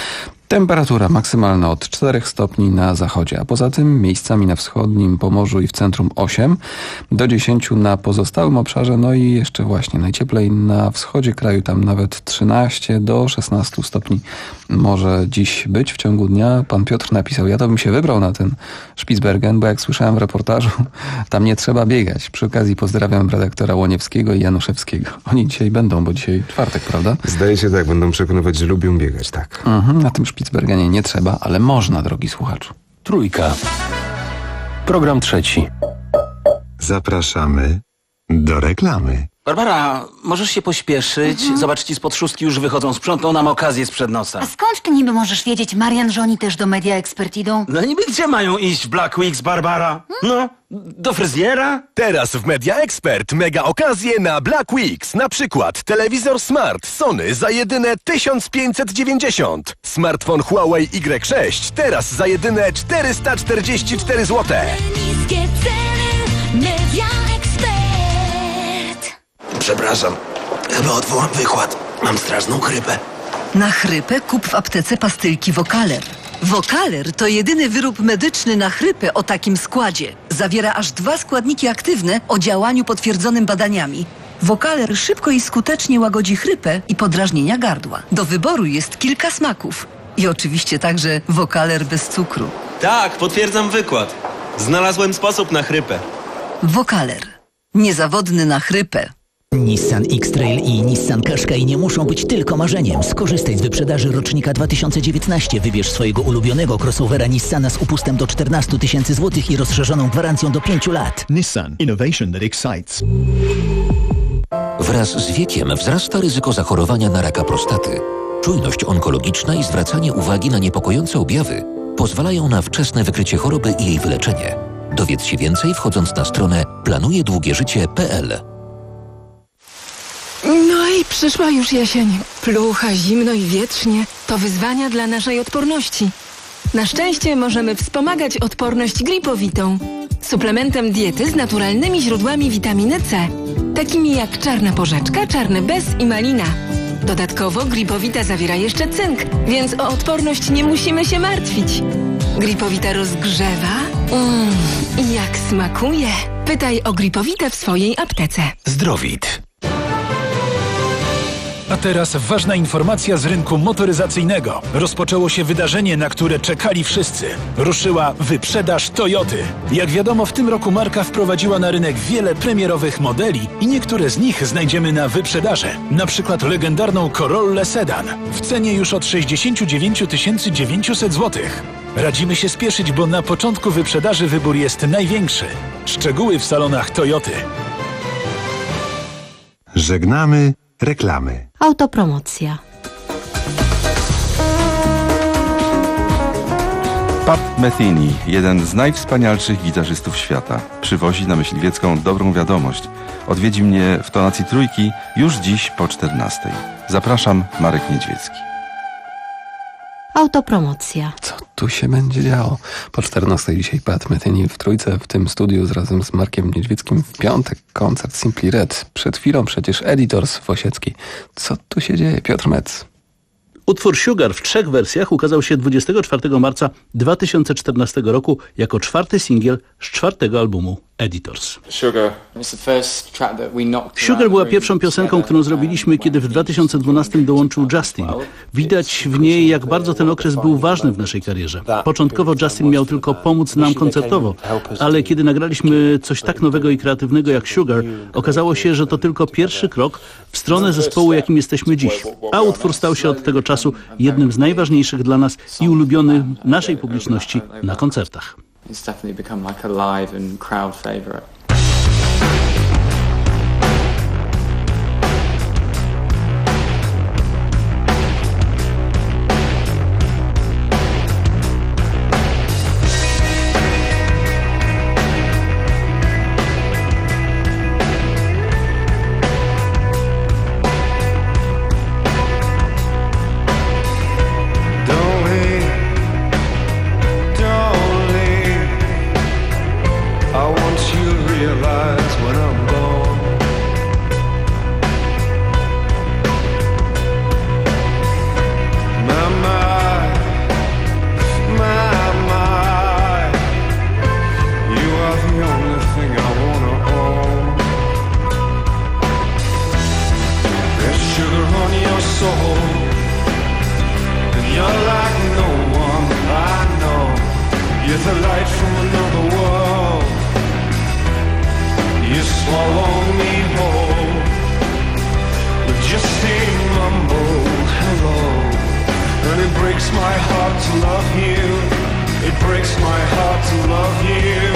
Temperatura maksymalna od czterech stopni na zachodzie, a poza tym miejscami na wschodnim Pomorzu i w centrum osiem do dziesięciu na pozostałym obszarze, no i jeszcze właśnie najcieplej na wschodzie kraju, tam nawet trzynaście do szesnastu stopni może dziś być w ciągu dnia. Pan Piotr napisał, ja to bym się wybrał na ten Spitsbergen, bo jak słyszałem w reportażu, tam nie trzeba biegać. Przy okazji pozdrawiam redaktora Łoniewskiego i Januszewskiego. Oni dzisiaj będą, bo dzisiaj czwartek, prawda? Zdaje się tak, będą przekonywać, że lubią biegać, tak. Mhm, na tym Spitsbergenie nie trzeba, ale można, drogi słuchaczu. Trójka. Program trzeci. Zapraszamy do reklamy. Barbara, możesz się pośpieszyć? Mhm. Zobacz, ci z podszuszki już wychodzą. Sprzątną nam okazję sprzed nosa. A skąd ty niby możesz wiedzieć, Marian, że oni też do Media Expert idą? No niby gdzie mają iść w Black Weeks, Barbara? No, do fryzjera? Teraz w Media Expert mega okazje na Black Weeks. Na przykład telewizor Smart Sony za jedyne tysiąc pięćset dziewięćdziesiąt. Smartfon Huawei Y sześć teraz za jedyne czterysta czterdzieści cztery złote. Niskie ceny, Media Expert. Przepraszam, chyba odwołam wykład. Mam straszną chrypę. Na chrypę kup w aptece pastylki Vocaler. Vocaler to jedyny wyrób medyczny na chrypę o takim składzie. Zawiera aż dwa składniki aktywne o działaniu potwierdzonym badaniami. Vocaler szybko i skutecznie łagodzi chrypę i podrażnienia gardła. Do wyboru jest kilka smaków. I oczywiście także Vocaler bez cukru. Tak, potwierdzam wykład. Znalazłem sposób na chrypę. Vocaler. Niezawodny na chrypę. Nissan X-Trail i Nissan Qashqai nie muszą być tylko marzeniem. Skorzystaj z wyprzedaży rocznika dwa tysiące dziewiętnastego. Wybierz swojego ulubionego crossovera Nissana z upustem do czternastu tysięcy złotych i rozszerzoną gwarancją do pięciu lat. Nissan. Innovation that excites. Wraz z wiekiem wzrasta ryzyko zachorowania na raka prostaty. Czujność onkologiczna i zwracanie uwagi na niepokojące objawy pozwalają na wczesne wykrycie choroby i jej wyleczenie. Dowiedz się więcej wchodząc na stronę planujedługieżycie kropka p l. No i przyszła już jesień. Plucha, zimno i wietrznie. To wyzwania dla naszej odporności. Na szczęście możemy wspomagać odporność gripowitą. Suplementem diety z naturalnymi źródłami witaminy C. Takimi jak czarna porzeczka, czarny bez i malina. Dodatkowo gripowita zawiera jeszcze cynk, więc o odporność nie musimy się martwić. Gripowita rozgrzewa. Mmm, i jak smakuje. Pytaj o gripowitę w swojej aptece. Zdrowit. A teraz ważna informacja z rynku motoryzacyjnego. Rozpoczęło się wydarzenie, na które czekali wszyscy. Ruszyła wyprzedaż Toyoty. Jak wiadomo, w tym roku marka wprowadziła na rynek wiele premierowych modeli i niektóre z nich znajdziemy na wyprzedaży. Na przykład legendarną Corollę Sedan w cenie już od sześćdziesiąt dziewięć tysięcy dziewięćset złotych. Radzimy się spieszyć, bo na początku wyprzedaży wybór jest największy. Szczegóły w salonach Toyoty. Żegnamy reklamy. Autopromocja. Pat Metheny, jeden z najwspanialszych gitarzystów świata, przywozi na Myśliwiecką dobrą wiadomość. Odwiedzi mnie w tonacji trójki już dziś po czternastej. Zapraszam, Marek Niedźwiecki. Autopromocja. Co tu się będzie działo? Po czternastej dzisiaj Pat Metheny w trójce w tym studiu razem z Markiem Niedźwieckim. W piątek koncert Simply Red. Przed chwilą przecież Editors w Osieckiej. Co tu się dzieje? Piotr Metz. Utwór Sugar w trzech wersjach ukazał się dwudziestego czwartego marca dwa tysiące czternastego roku jako czwarty singiel z czwartego albumu Editors. Sugar była pierwszą piosenką, którą zrobiliśmy, kiedy w dwa tysiące dwunastym dołączył Justin. Widać w niej, jak bardzo ten okres był ważny w naszej karierze. Początkowo Justin miał tylko pomóc nam koncertowo, ale kiedy nagraliśmy coś tak nowego i kreatywnego jak Sugar, okazało się, że to tylko pierwszy krok w stronę zespołu, jakim jesteśmy dziś. A utwór stał się od tego czasu jednym z najważniejszych dla nas i ulubionym naszej publiczności na koncertach. It's definitely become like a live and crowd favorite. You it breaks my heart to love you. It breaks my heart to love you.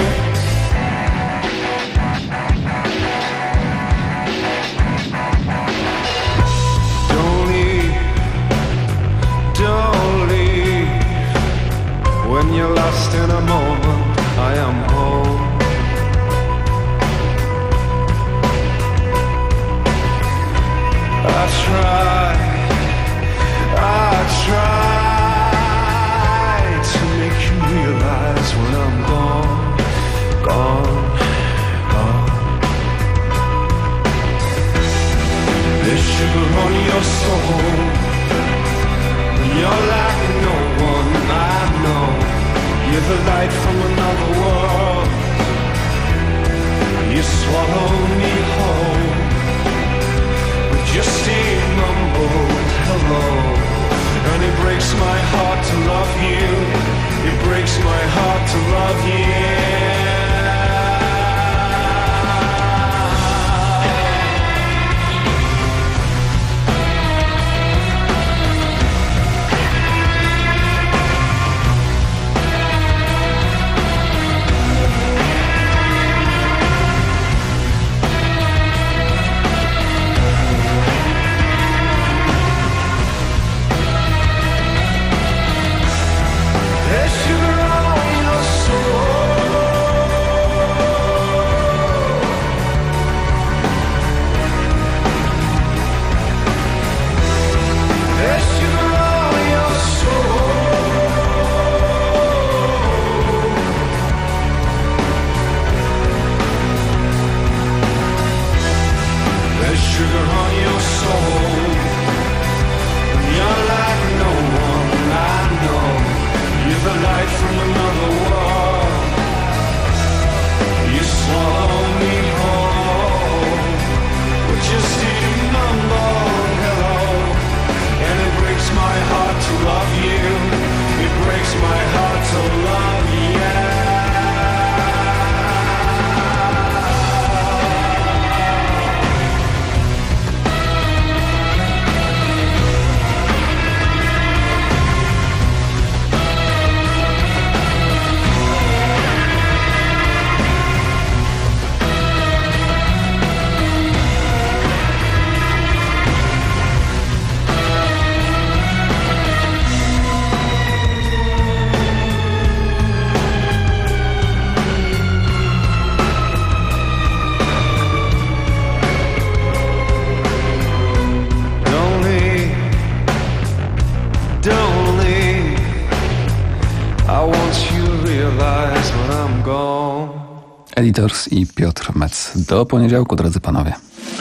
Don't leave, don't leave. When you're lost in a moment, I am home. I try, I try to make you realize when I'm gone, gone, gone. There's sugar on your soul. You're like no one I know. You're the light from another world. You swallow me whole. Just a mumbled hello. And it breaks my heart to love you. It breaks my heart to love you. Editors i Piotr Metz. Do poniedziałku, drodzy panowie.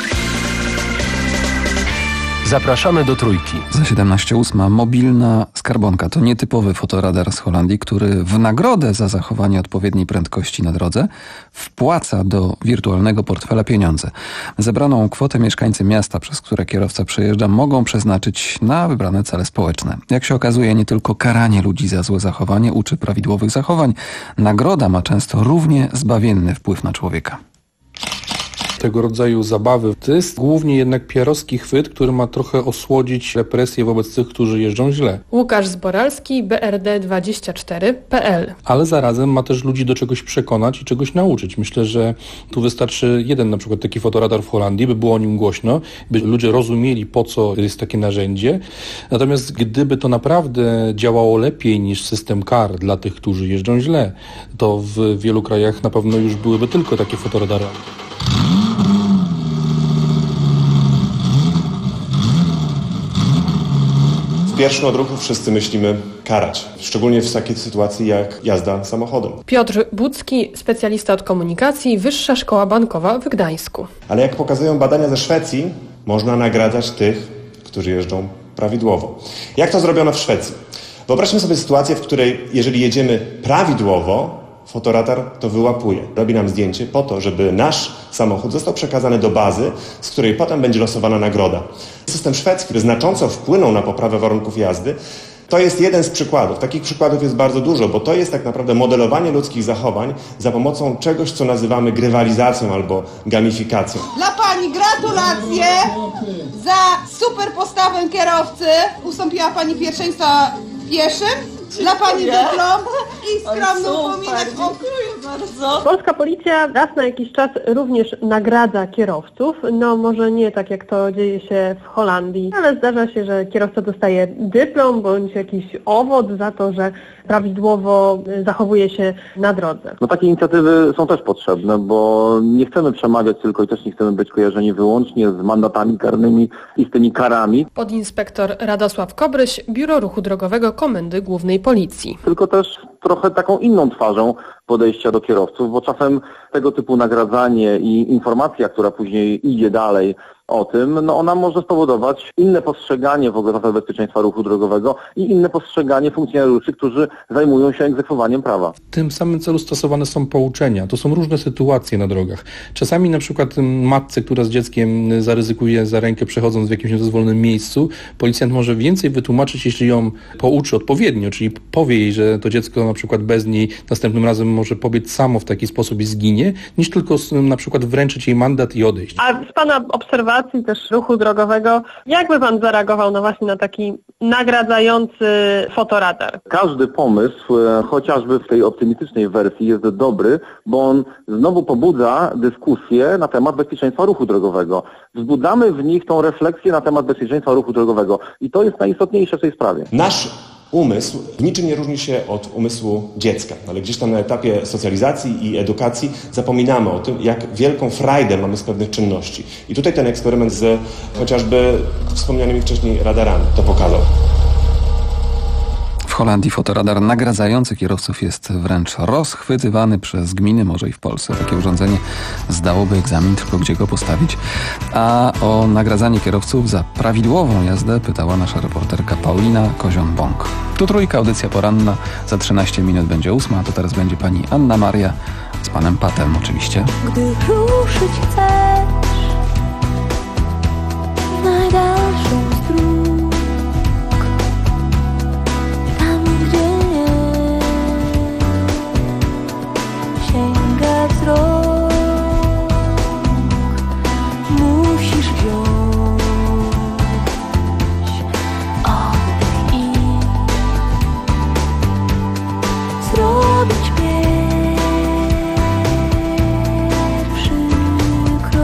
Zapraszamy do Trójki. Za siedemnaście ósma mobilna skarbonka to nietypowy fotoradar z Holandii, który w nagrodę za zachowanie odpowiedniej prędkości na drodze wpłaca do wirtualnego portfela pieniądze. Zebraną kwotę mieszkańcy miasta, przez które kierowca przejeżdża, mogą przeznaczyć na wybrane cele społeczne. Jak się okazuje, nie tylko karanie ludzi za złe zachowanie uczy prawidłowych zachowań. Nagroda ma często równie zbawienny wpływ na człowieka. Tego rodzaju zabawy to jest głównie jednak pierowski chwyt, który ma trochę osłodzić represje wobec tych, którzy jeżdżą źle. Łukasz Zboralski, B R D dwadzieścia cztery kropka P L. Ale zarazem ma też ludzi do czegoś przekonać i czegoś nauczyć. Myślę, że tu wystarczy jeden na przykład taki fotoradar w Holandii, by było o nim głośno, by ludzie rozumieli, po co jest takie narzędzie. Natomiast gdyby to naprawdę działało lepiej niż system kar dla tych, którzy jeżdżą źle, to w wielu krajach na pewno już byłyby tylko takie fotoradary. W pierwszym odruchu wszyscy myślimy karać, szczególnie w takiej sytuacji jak jazda samochodem. Piotr Budzki, specjalista od komunikacji, Wyższa Szkoła Bankowa w Gdańsku. Ale jak pokazują badania ze Szwecji, można nagradzać tych, którzy jeżdżą prawidłowo. Jak to zrobiono w Szwecji? Wyobraźmy sobie sytuację, w której jeżeli jedziemy prawidłowo, fotoradar to wyłapuje. Robi nam zdjęcie po to, żeby nasz samochód został przekazany do bazy, z której potem będzie losowana nagroda. System szwedzki, który znacząco wpłynął na poprawę warunków jazdy, To jest jeden z przykładów. Takich przykładów jest bardzo dużo, bo to jest tak naprawdę modelowanie ludzkich zachowań za pomocą czegoś, co nazywamy grywalizacją albo gamifikacją. Dla Pani gratulacje za super postawę kierowcy. Ustąpiła Pani pierwszeństwa pieszym. Dla Pani dyplom i skromny upominek. Dziękuję bardzo. Polska policja raz na jakiś czas również nagradza kierowców. No może nie tak jak to dzieje się w Holandii, ale zdarza się, że kierowca dostaje dyplom bądź jakiś owoc za to, że prawidłowo zachowuje się na drodze. No takie inicjatywy są też potrzebne, bo nie chcemy przemawiać tylko i też nie chcemy być kojarzeni wyłącznie z mandatami karnymi i z tymi karami. Podinspektor Radosław Kobryś, Biuro Ruchu Drogowego Komendy Głównej Policji. Tylko też trochę taką inną twarzą podejścia do kierowców, bo czasem tego typu nagradzanie i informacja, która później idzie dalej o tym, no ona może spowodować inne postrzeganie w ogóle zasad bezpieczeństwa ruchu drogowego i inne postrzeganie funkcjonariuszy, którzy zajmują się egzekwowaniem prawa. W tym samym celu stosowane są pouczenia. To są różne sytuacje na drogach. Czasami na przykład matce, która z dzieckiem zaryzykuje za rękę przechodząc w jakimś niedozwolonym miejscu, policjant może więcej wytłumaczyć, jeśli ją pouczy odpowiednio, czyli powie jej, że to dziecko na przykład bez niej następnym razem może pobiec samo w taki sposób i zginie, niż tylko na przykład wręczyć jej mandat i odejść. A z Pana obserwacji też ruchu drogowego, jak by Pan zareagował no właśnie na taki nagradzający fotoradar? Każdy pomysł, chociażby w tej optymistycznej wersji, jest dobry, bo on znowu pobudza dyskusję na temat bezpieczeństwa ruchu drogowego. Wzbudzamy w nich tą refleksję na temat bezpieczeństwa ruchu drogowego i to jest najistotniejsze w tej sprawie. Nasz umysł w niczym nie różni się od umysłu dziecka, ale gdzieś tam na etapie socjalizacji i edukacji zapominamy o tym, jak wielką frajdę mamy z pewnych czynności. I tutaj ten eksperyment z chociażby wspomnianymi wcześniej radarami to pokazał. W Holandii fotoradar nagradzający kierowców jest wręcz rozchwytywany przez gminy, może i w Polsce. Takie urządzenie zdałoby egzamin, tylko gdzie go postawić. A o nagradzanie kierowców za prawidłową jazdę pytała nasza reporterka Paulina Kozion-Bąk. Tu Trójka, audycja poranna. Za trzynaście minut będzie ósma, to teraz będzie pani Anna Maria z panem Patem oczywiście. Gdy ruszyć chcesz w najdalszą z dróg, tam gdzie nie sięga wzrok, musisz wziąć oddech i zrobić pierwszy krok.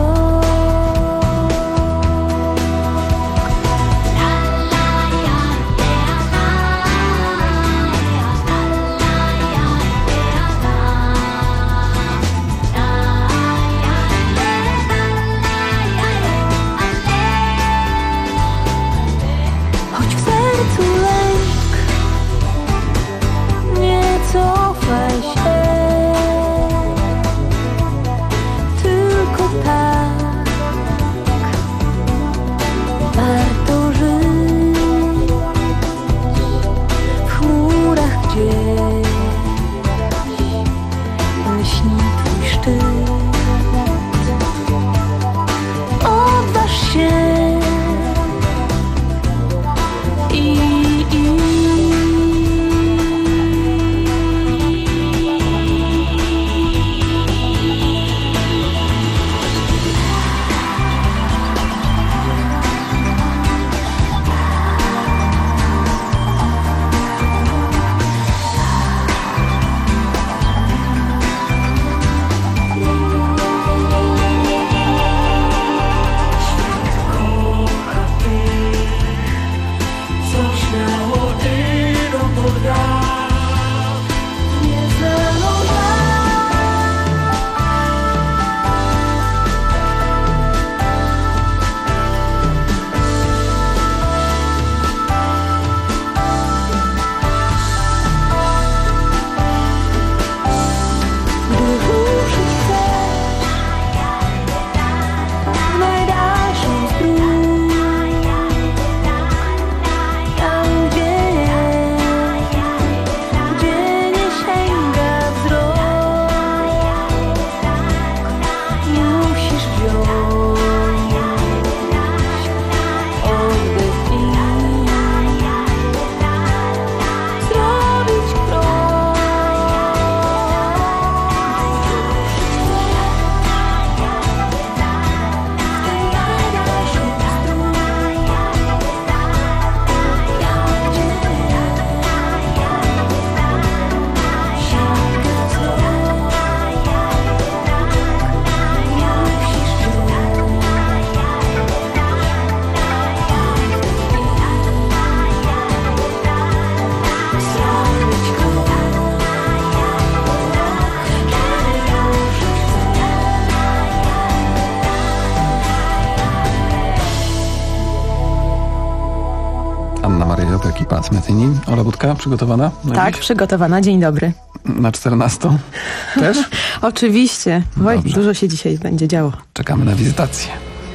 Pat Metheny. Ola Budka, przygotowana? Tak, dziś? przygotowana. Dzień dobry. Na czternastą też? Oczywiście. Oj, dużo się dzisiaj będzie działo. Czekamy na wizytację.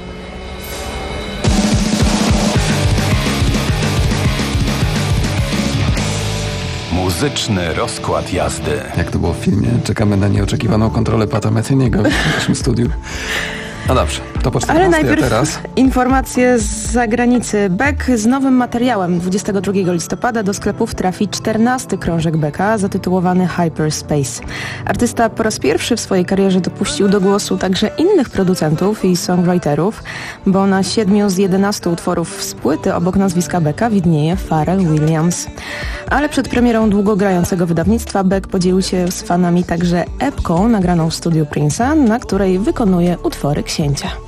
Muzyczny rozkład jazdy. Jak to było w filmie? Czekamy na nieoczekiwaną kontrolę Pata Metheny'ego w naszym studiu. No dobrze, to po czternastej, Ale najpierw a teraz informacje z zagranicy. Beck z nowym materiałem. dwudziestego drugiego listopada do sklepów trafi czternasty krążek Becka zatytułowany Hyperspace. Artysta po raz pierwszy w swojej karierze dopuścił do głosu także innych producentów i songwriterów, bo na siedmiu z jedenastu utworów z płyty obok nazwiska Becka widnieje Pharrell Williams. Ale przed premierą długogrającego wydawnictwa Beck podzielił się z fanami także epką nagraną w studiu Prince'a, na której wykonuje utwory księcia.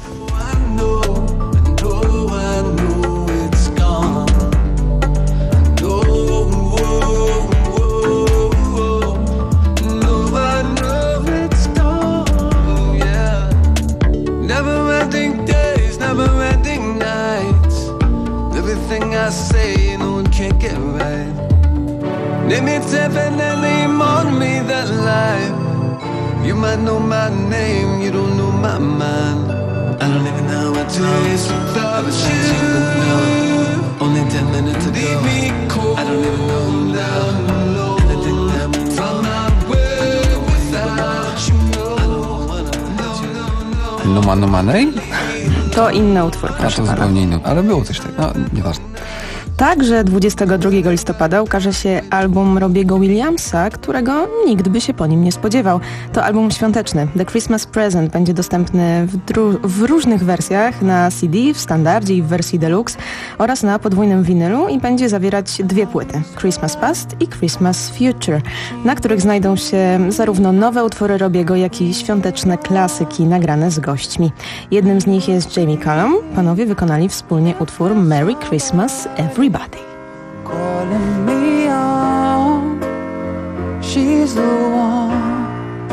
Limits definitely on me that life. You might know my name, you don't know my mind. I don't even know what days without you. Only ten minutes ago, leave me cold. I don't even know who down low. Anything that moves on my way without you. I don't wanna let you know. Numa Numanej? To inny utwór, A to zupełnie inny, ale było coś takiego, no nieważne. Także dwudziestego drugiego listopada ukaże się album Robiego Williamsa, którego nikt by się po nim nie spodziewał. To album świąteczny. The Christmas Present będzie dostępny w, dru- w różnych wersjach, na C D, w standardzie i w wersji deluxe oraz na podwójnym winylu i będzie zawierać dwie płyty. Christmas Past i Christmas Future, na których znajdą się zarówno nowe utwory Robiego, jak i świąteczne klasyki nagrane z gośćmi. Jednym z nich jest Jamie Cullum. Panowie wykonali wspólnie utwór Merry Christmas Everybody. Calling me on, she's the one.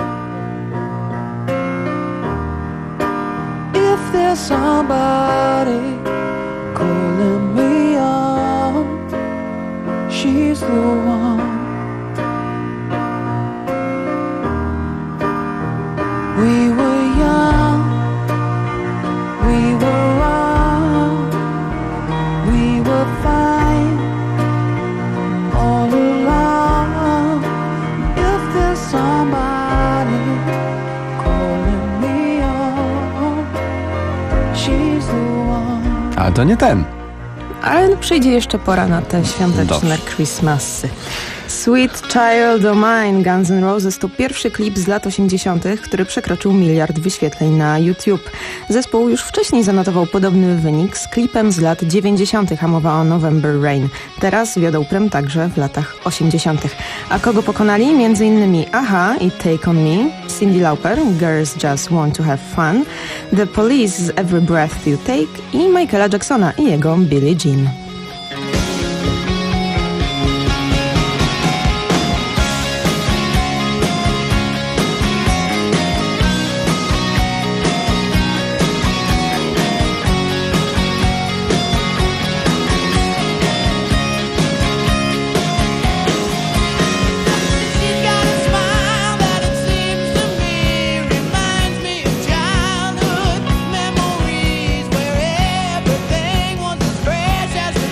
If there's somebody calling me on, she's the one. We were young, we were wrong, we were fine. Ale to nie ten. Ale przyjdzie jeszcze pora na te świąteczne Dobrze. Christmasy. Sweet Child O' Mine Guns N' Roses to pierwszy klip z lat osiemdziesiątych, który przekroczył miliard wyświetleń na YouTube. Zespół już wcześniej zanotował podobny wynik z klipem z lat dziewięćdziesiątych, a mowa o November Rain. Teraz wiodą prym także w latach osiemdziesiątych. A kogo pokonali? Między innymi Aha i Take On Me, Cyndi Lauper, Girls Just Want To Have Fun, The Police z Every Breath You Take i Michaela Jacksona i jego Billie Jean. Memories where everything was as fresh as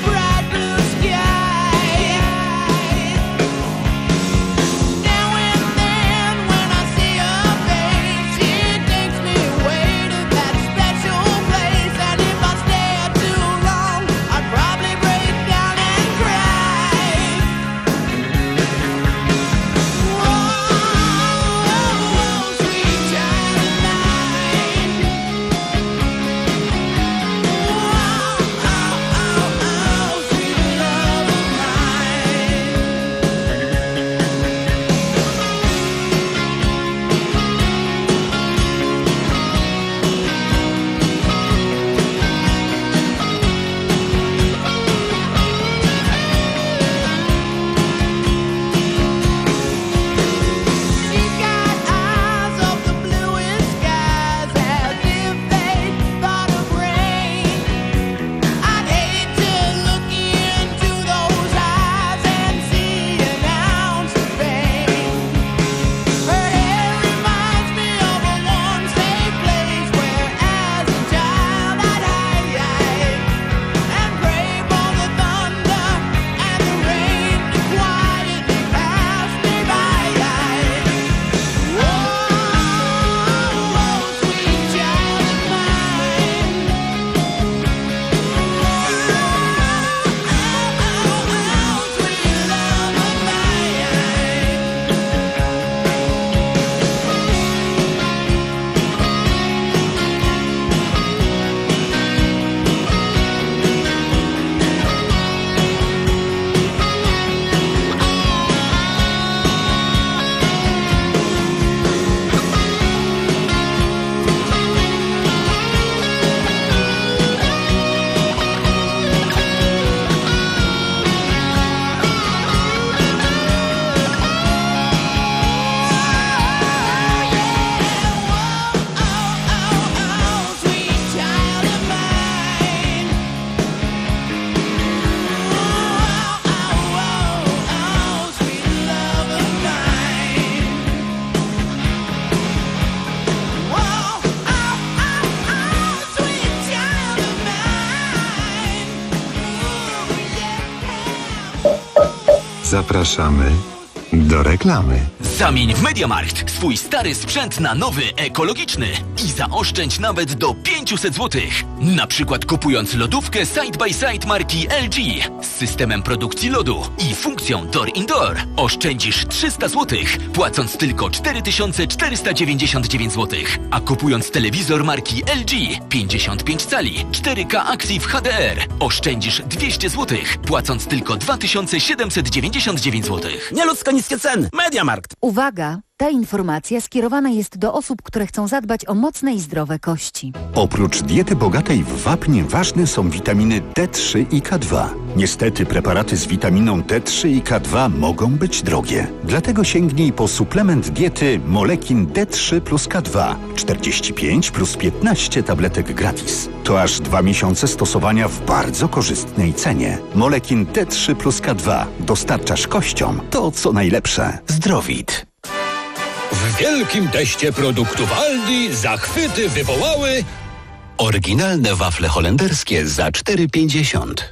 Zapraszamy do reklamy. Zamień w MediaMarkt swój stary sprzęt na nowy, ekologiczny i zaoszczędź nawet do pięćset złotych. Na przykład kupując lodówkę Side by Side marki L G z systemem produkcji lodu i funkcją Door Indoor oszczędzisz trzysta złotych, płacąc tylko cztery tysiące czterysta dziewięćdziesiąt dziewięć złotych. A kupując telewizor marki L G pięćdziesiąt pięć cali cztery K Active H D R oszczędzisz dwieście złotych, płacąc tylko dwa tysiące siedemset dziewięćdziesiąt dziewięć złotych. Nieludzko niskie ceny. MediaMarkt. Uwaga! Ta informacja skierowana jest do osób, które chcą zadbać o mocne i zdrowe kości. Oprócz diety bogatej w wapń ważne są witaminy D trzy i K dwa. Niestety preparaty z witaminą D trzy i K dwa mogą być drogie. Dlatego sięgnij po suplement diety Molekin D trzy plus K dwa. czterdzieści pięć plus piętnaście tabletek gratis. To aż dwa miesiące stosowania w bardzo korzystnej cenie. Molekin D trzy plus K dwa. Dostarczasz kościom to, co najlepsze. Zdrowit. W wielkim teście produktów Aldi zachwyty wywołały oryginalne wafle holenderskie za cztery pięćdziesiąt.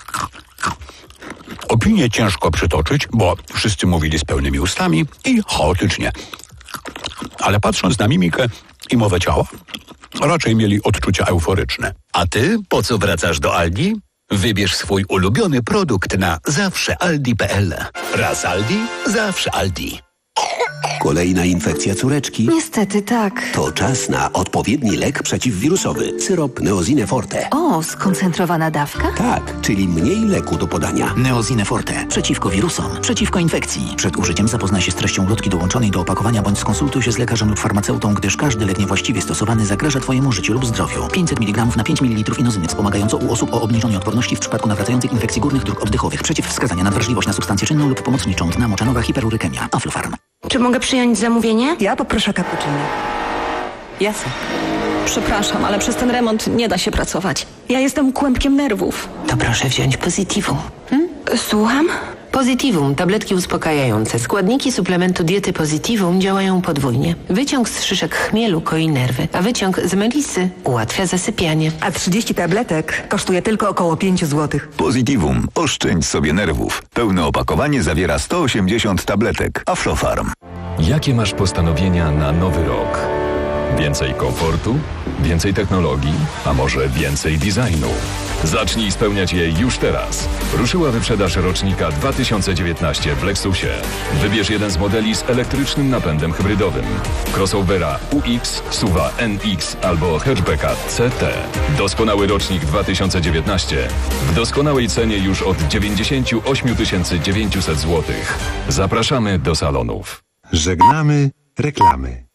Opinię ciężko przytoczyć, bo wszyscy mówili z pełnymi ustami i chaotycznie. Ale patrząc na mimikę i mowę ciała, raczej mieli odczucia euforyczne. A ty po co wracasz do Aldi? Wybierz swój ulubiony produkt na zawsze aldi kropka p l. Raz Aldi, zawsze Aldi. Kolejna infekcja córeczki? Niestety tak. To czas na odpowiedni lek przeciwwirusowy. Syrop Neosine Forte. O, skoncentrowana dawka? Tak, czyli mniej leku do podania. Neosine Forte. Przeciwko wirusom. Przeciwko infekcji. Przed użyciem zapoznaj się z treścią ulotki dołączonej do opakowania bądź skonsultuj się z lekarzem lub farmaceutą, gdyż każdy lek niewłaściwie stosowany zagraża Twojemu życiu lub zdrowiu. pięćset miligramów na pięć mililitrów inozyny wspomagająco u osób o obniżonej odporności w przypadku nawracających infekcji górnych dróg oddechowych. Przeciwwskazania: nadwrażliwość na substancję czynną lub pomocniczą, dna moczanowa, hiperurykemia. Aflofarm. Czy mogę przyjąć zamówienie? Ja poproszę cappuccino. Jasne. Przepraszam, ale przez ten remont nie da się pracować. Ja jestem kłębkiem nerwów. To proszę wziąć Positivum. Hmm? Słucham? Positivum, tabletki uspokajające. Składniki suplementu diety Positivum działają podwójnie. Wyciąg z szyszek chmielu koi nerwy, a wyciąg z melisy ułatwia zasypianie. A trzydzieści tabletek kosztuje tylko około pięć złotych. Positivum. Oszczędź sobie nerwów. Pełne opakowanie zawiera sto osiemdziesiąt tabletek. Aflofarm. Jakie masz postanowienia na nowy rok? Więcej komfortu? Więcej technologii? A może więcej designu? Zacznij spełniać je już teraz. Ruszyła wyprzedaż rocznika dwa tysiące dziewiętnaście w Lexusie. Wybierz jeden z modeli z elektrycznym napędem hybrydowym. Crossovera U X, SUV-a N X albo hatchbacka C T. Doskonały rocznik dwa tysiące dziewiętnaście. W doskonałej cenie już od dziewięćdziesiąt osiem tysięcy dziewięćset złotych. Zapraszamy do salonów. Żegnamy reklamy.